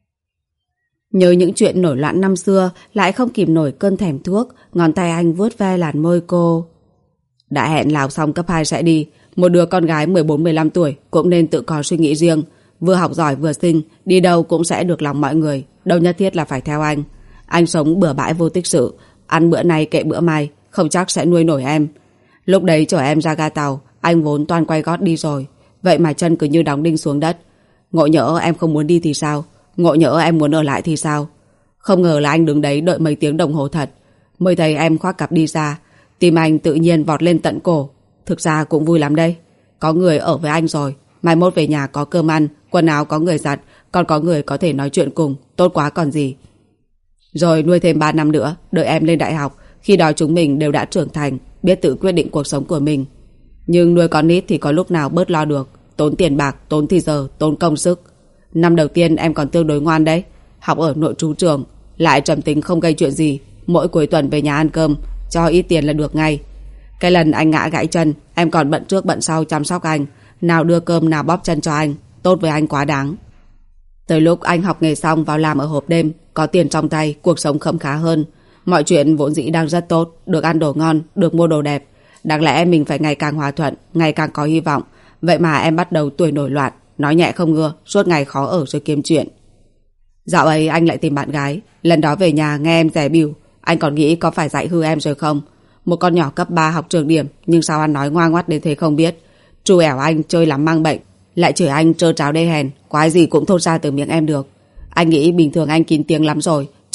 Nhớ những chuyện nổi loạn năm xưa, lại không kìm nổi cơn thèm thuốc, ngón tay anh vuốt ve làn môi cô. Đã hẹn Lào xong cấp 2 sẽ đi, một đứa con gái 14-15 tuổi cũng nên tự có suy nghĩ riêng, vừa học giỏi vừa xinh, đi đâu cũng sẽ được lòng mọi người, đâu nhất thiết là phải theo anh. Anh sống bừa bãi vô tích sự, ăn bữa nay kệ bữa mai, không chắc sẽ nuôi nổi em. Lúc đấy chở em ra ga tàu, anh vốn toan quay gót đi rồi, vậy mà chân cứ như đóng đinh xuống đất. Ngộ nhỡ em không muốn đi thì sao? Ngộ nhỡ em muốn ở lại thì sao? Không ngờ là anh đứng đấy đợi mấy tiếng đồng hồ thật. Mới thấy em khoác cặp đi ra, tim anh tự nhiên vọt lên tận cổ. Thực ra cũng vui lắm đây, có người ở với anh rồi, mai mốt về nhà có cơm ăn, quần áo có người giặt, còn có người có thể nói chuyện cùng, tốt quá còn gì. Rồi nuôi thêm 3 năm nữa, đợi em lên đại học, khi đó chúng mình đều đã trưởng thành, biết tự quyết định cuộc sống của mình. Nhưng nuôi con nít thì có lúc nào bớt lo được, tốn tiền bạc, tốn thì giờ, tốn công sức. Năm đầu tiên em còn tương đối ngoan đấy, học ở nội trú trường, lại trầm tính không gây chuyện gì, mỗi cuối tuần về nhà ăn cơm, cho ít tiền là được ngay. Cái lần anh ngã gãy chân, em còn bận trước bận sau chăm sóc anh, nào đưa cơm nào bóp chân cho anh, tốt với anh quá đáng. Tới lúc anh học nghề xong vào làm ở hộp đêm, có tiền trong tay, cuộc sống khấm khá hơn. Mọi chuyện vốn dĩ đang rất tốt, được ăn đồ ngon, được mua đồ đẹp. Đáng lẽ mình phải ngày càng hòa thuận, ngày càng có hy vọng. Vậy mà em bắt đầu tuổi nổi loạn, nói nhẹ không ngưa, suốt ngày khó ở rồi kiếm chuyện. Dạo ấy anh lại tìm bạn gái, lần đó về nhà nghe em dè bỉu, anh còn nghĩ có phải dạy hư em rồi không. Một con nhỏ cấp 3 học trường điểm, nhưng sao ăn nói ngoa ngoắt đến thế không biết. Trù ẻo anh chơi lắm mang bệnh, lại chửi anh trơ tráo đê hèn, quái gì cũng thốt ra từ miệng em được. Anh nghĩ bình thường anh kín tiếng lắm rồi,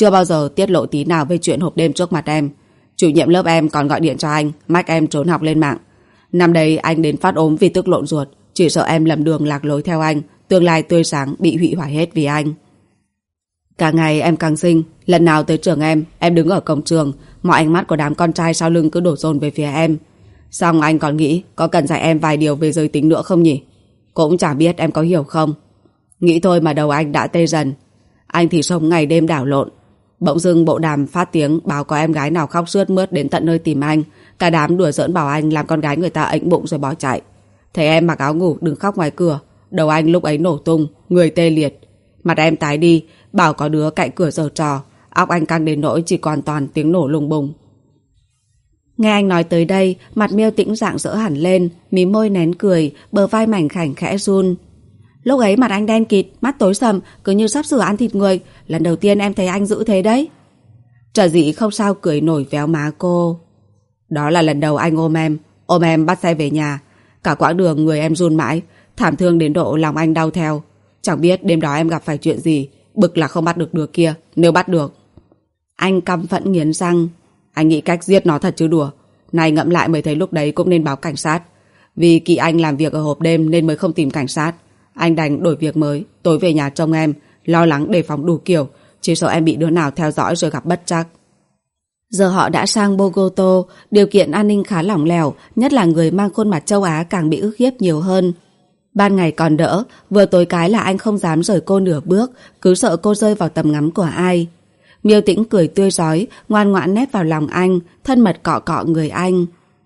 chưa bao giờ tiết lộ tí nào về chuyện hộp đêm trước mặt em. Chủ nhiệm lớp em còn gọi điện cho anh, mách em trốn học lên mạng. Năm đấy anh đến phát ốm vì tức lộn ruột, chỉ sợ em lầm đường lạc lối theo anh, tương lai tươi sáng bị hủy hoại hết vì anh. Càng ngày em càng xinh, lần nào tới trường em đứng ở cổng trường, mọi ánh mắt của đám con trai sau lưng cứ đổ dồn về phía em. Xong anh còn nghĩ có cần dạy em vài điều về giới tính nữa không nhỉ? Cũng chả biết em có hiểu không. Nghĩ thôi mà đầu anh đã tê dần. Anh thì sống ngày đêm đảo lộn. Bỗng dưng bộ đàm phát tiếng báo có em gái nào khóc sướt mướt đến tận nơi tìm anh. Cả đám đùa giỡn bảo anh làm con gái người ta ệnh bụng rồi bỏ chạy. Thấy em mặc áo ngủ đứng khóc ngoài cửa, đầu anh lúc ấy nổ tung, người tê liệt. Mặt em tái đi, bảo có đứa cạnh cửa giở trò. Óc anh căng đến nỗi chỉ còn toàn tiếng nổ lùng bùng. Nghe anh nói tới đây, mặt Miêu Tĩnh rạng rỡ hẳn lên, mí môi nén cười, bờ vai mảnh khảnh khẽ run. Lúc ấy mặt anh đen kịt, mắt tối sầm, cứ như sắp sửa ăn thịt người. Lần đầu tiên em thấy anh dữ thế đấy. Trở dị không sao cười nổi véo má cô. Đó là lần đầu anh ôm em bắt xe về nhà. Cả quãng đường người em run mãi, thảm thương đến độ lòng anh đau theo. Chẳng biết đêm đó em gặp phải chuyện gì, bực là không bắt được đứa kia, nếu bắt được. Anh căm phẫn nghiến răng. Anh nghĩ cách giết nó thật chứ đùa. Này ngẫm lại mới thấy lúc đấy cũng nên báo cảnh sát. Vì Kỳ Anh làm việc ở hộp đêm nên mới không tìm cảnh sát. Anh đành đổi việc mới, tối về nhà trông em, lo lắng đề phòng đủ kiểu, chỉ sợ em bị đứa nào theo dõi rồi gặp bất trắc. Giờ họ đã sang Bogota, điều kiện an ninh khá lỏng lẻo, nhất là người mang khuôn mặt châu Á càng bị ức hiếp nhiều hơn. Ban ngày còn đỡ, vừa tối cái là anh không dám rời cô nửa bước, cứ sợ cô rơi vào tầm ngắm của ai. Miêu Tĩnh cười tươi rói, ngoan ngoãn nép vào lòng anh, thân mật cọ cọ người anh.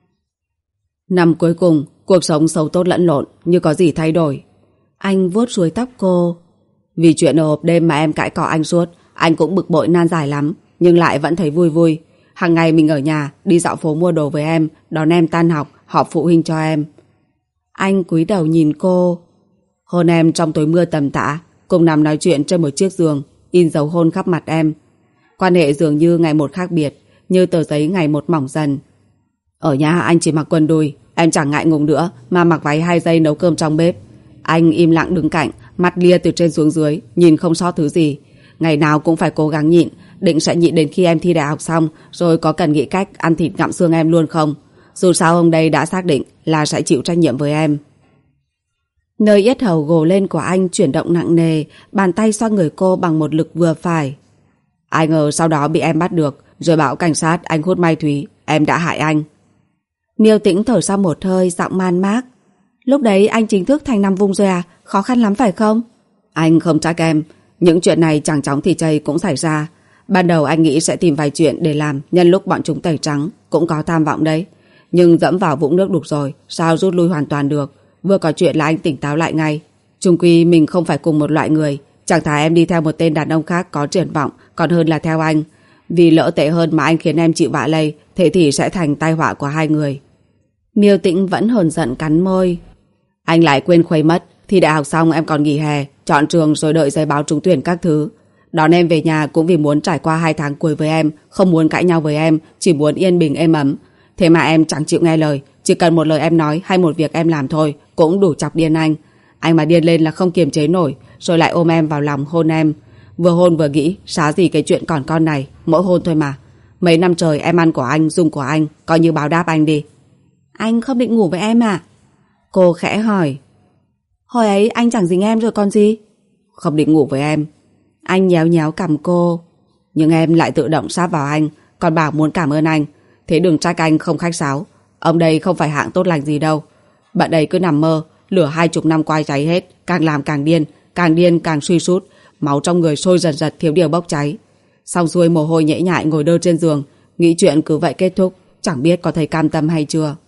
Năm cuối cùng, cuộc sống xấu tốt lẫn lộn, như có gì thay đổi. Anh vuốt ruồi tóc cô. Vì chuyện ở hộp đêm mà em cãi cọ anh suốt, anh cũng bực bội nan giải lắm, nhưng lại vẫn thấy vui vui. Hàng ngày mình ở nhà, đi dạo phố mua đồ với em, đón em tan học, họp phụ huynh cho em. Anh cúi đầu nhìn cô. Hôn em trong tối mưa tầm tã, cùng nằm nói chuyện trên một chiếc giường, in dấu hôn khắp mặt em. Quan hệ dường như ngày một khác biệt, như tờ giấy ngày một mỏng dần. Ở nhà anh chỉ mặc quần đùi, em chẳng ngại ngùng nữa mà mặc váy 2 giây nấu cơm trong bếp. Anh im lặng đứng cạnh, mắt lia từ trên xuống dưới, nhìn không sót thứ gì. Ngày nào cũng phải cố gắng nhịn, định sẽ nhịn đến khi em thi đại học xong, rồi có cần nghĩ cách ăn thịt gặm xương em luôn không? Dù sao ông đây đã xác định là sẽ chịu trách nhiệm với em. Nơi yết hầu gồ lên của anh chuyển động nặng nề, bàn tay xoa người cô bằng một lực vừa phải. Ai ngờ sau đó bị em bắt được, rồi bảo cảnh sát anh hút ma túy, em đã hại anh. Miêu Tĩnh thở ra một hơi, giọng man mác. Lúc đấy anh chính thức thành nằm vùng rồi à? Khó khăn lắm phải không? Anh không trách em, những chuyện này chẳng chóng thì chây cũng xảy ra. Ban đầu anh nghĩ sẽ tìm vài chuyện để làm nhân lúc bọn chúng tẩy trắng, cũng có tham vọng đấy. Nhưng dẫm vào vũng nước đục rồi, sao rút lui hoàn toàn được? Vừa có chuyện là anh tỉnh táo lại ngay. Chung quy mình không phải cùng một loại người. Chẳng thà em đi theo một tên đàn ông khác có triển vọng, còn hơn là theo anh. Vì lỡ tệ hơn mà anh khiến em chịu vạ lây, thế thì sẽ thành tai họa của hai người. Miêu Tĩnh vẫn hờn giận cắn môi. Anh lại quên khuây mất, thi đại học xong em còn nghỉ hè, chọn trường rồi đợi giấy báo trúng tuyển các thứ. Đón em về nhà cũng vì muốn trải qua 2 tháng cuối với em, không muốn cãi nhau với em, chỉ muốn yên bình êm ấm. Thế mà em chẳng chịu nghe lời, chỉ cần một lời em nói hay một việc em làm thôi cũng đủ chọc điên anh. Anh mà điên lên là không kiềm chế nổi, rồi lại ôm em vào lòng hôn em. Vừa hôn vừa nghĩ, xá gì cái chuyện còn con này, mỗi hôn thôi mà. Mấy năm trời em ăn của anh, dùng của anh, coi như báo đáp anh đi. Anh không định ngủ với em à? Cô khẽ hỏi. Hồi ấy anh chẳng dính em rồi còn gì. Không định ngủ với em. Anh nhéo nhéo cằm cô. Nhưng em lại tự động sát vào anh, còn bảo muốn cảm ơn anh. Thế đừng trách anh không khách sáo. Ông đây không phải hạng tốt lành gì đâu. Bạn đây cứ nằm mơ, lửa 20 năm qua cháy hết, càng làm càng điên càng suy sút, máu trong người sôi dần dật thiếu điều bốc cháy. Xong xuôi mồ hôi nhễ nhại ngồi đơ trên giường, nghĩ chuyện cứ vậy kết thúc, chẳng biết có thấy cam tâm hay chưa.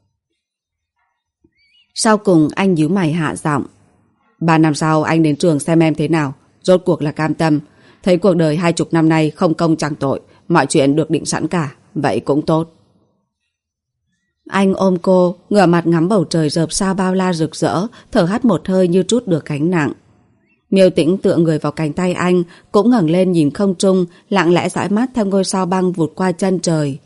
Sau cùng anh nhíu mày hạ giọng. 3 năm sau anh đến trường xem em thế nào, rốt cuộc là cam tâm. Thấy cuộc đời 20 năm nay không công chẳng tội, mọi chuyện được định sẵn cả, vậy cũng tốt. Anh ôm cô, ngửa mặt ngắm bầu trời rợp sao bao la rực rỡ, thở hắt một hơi như trút được gánh nặng. Miêu Tĩnh tựa người vào cánh tay anh, cũng ngẩng lên nhìn không trung, lặng lẽ dõi mắt theo ngôi sao băng vụt qua chân trời.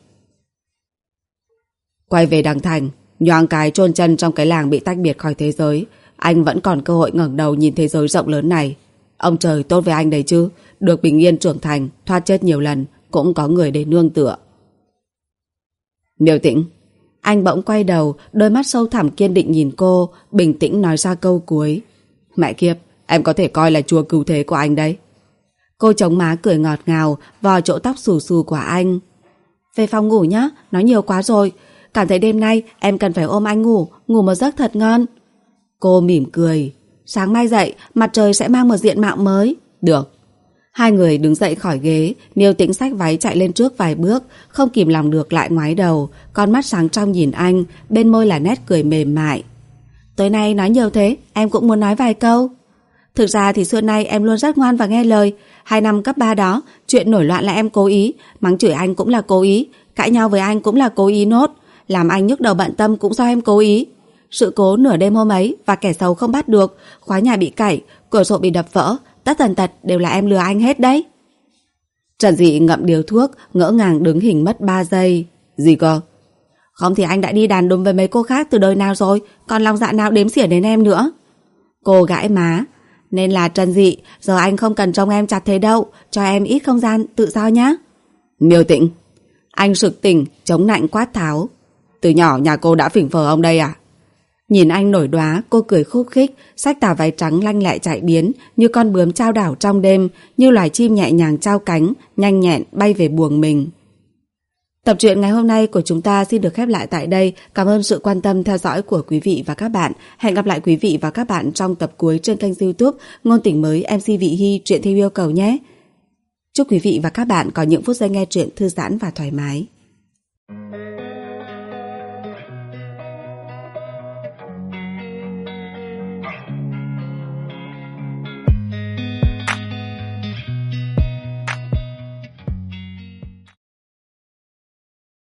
Quay về Đằng Thành, nhoáng cái chôn chân trong cái làng bị tách biệt khỏi thế giới, anh vẫn còn cơ hội ngẩng đầu nhìn thế giới rộng lớn này. Ông trời tốt với anh đấy chứ, được bình yên trưởng thành, thoát chết nhiều lần, cũng có người để nương tựa. Miêu Tĩnh. Anh bỗng quay đầu, đôi mắt sâu thẳm kiên định nhìn cô, bình tĩnh nói ra câu cuối. Mẹ kiếp, em có thể coi là chúa cứu thế của anh đấy. Cô chống má cười ngọt ngào, vò chỗ tóc xù xù của anh. Về phòng ngủ nhá, nói nhiều quá rồi. Cảm thấy đêm nay em cần phải ôm anh ngủ một giấc thật ngon. Cô mỉm cười. Sáng mai dậy, mặt trời sẽ mang một diện mạo mới. Được. Hai người đứng dậy khỏi ghế, Miêu Tĩnh xách váy chạy lên trước vài bước, không kìm lòng được lại ngoái đầu, con mắt sáng trong nhìn anh, bên môi là nét cười mềm mại. Tối nay nói nhiều thế, em cũng muốn nói vài câu. Thực ra thì xưa nay em luôn rất ngoan và nghe lời. 2 năm cấp 3 đó, chuyện nổi loạn là em cố ý, mắng chửi anh cũng là cố ý, cãi nhau với anh cũng là cố ý nốt, làm anh nhức đầu bận tâm cũng do em cố ý. Sự cố nửa đêm hôm ấy và kẻ xấu không bắt được, khóa nhà bị cày, cửa sổ bị đập vỡ, tất tần tật đều là em lừa anh hết đấy. Trần Dị ngậm điếu thuốc, ngỡ ngàng đứng hình mất 3 giây. Gì cơ? Không thì anh đã đi đàn đúm với mấy cô khác từ đời nào rồi, còn lòng dạ nào đếm xỉa đến em nữa. Cô gãi má. Nên là Trần Dị, giờ anh không cần trông em chặt thế đâu, cho em ít không gian tự do nhá. Miêu Tĩnh. Anh sực tỉnh, chống nạnh quát tháo. Từ nhỏ nhà cô đã phỉnh phờ ông đây à? Nhìn anh nổi đoá, cô cười khúc khích, xách tà váy trắng lanh lẹ chạy biến, như con bướm trao đảo trong đêm, như loài chim nhẹ nhàng trao cánh, nhanh nhẹn bay về buồng mình. Tập truyện ngày hôm nay của chúng ta xin được khép lại tại đây. Cảm ơn sự quan tâm theo dõi của quý vị và các bạn. Hẹn gặp lại quý vị và các bạn trong tập cuối trên kênh YouTube Ngôn Tình Mới MC Vị Hy truyện theo yêu cầu nhé. Chúc quý vị và các bạn có những phút giây nghe truyện thư giãn và thoải mái.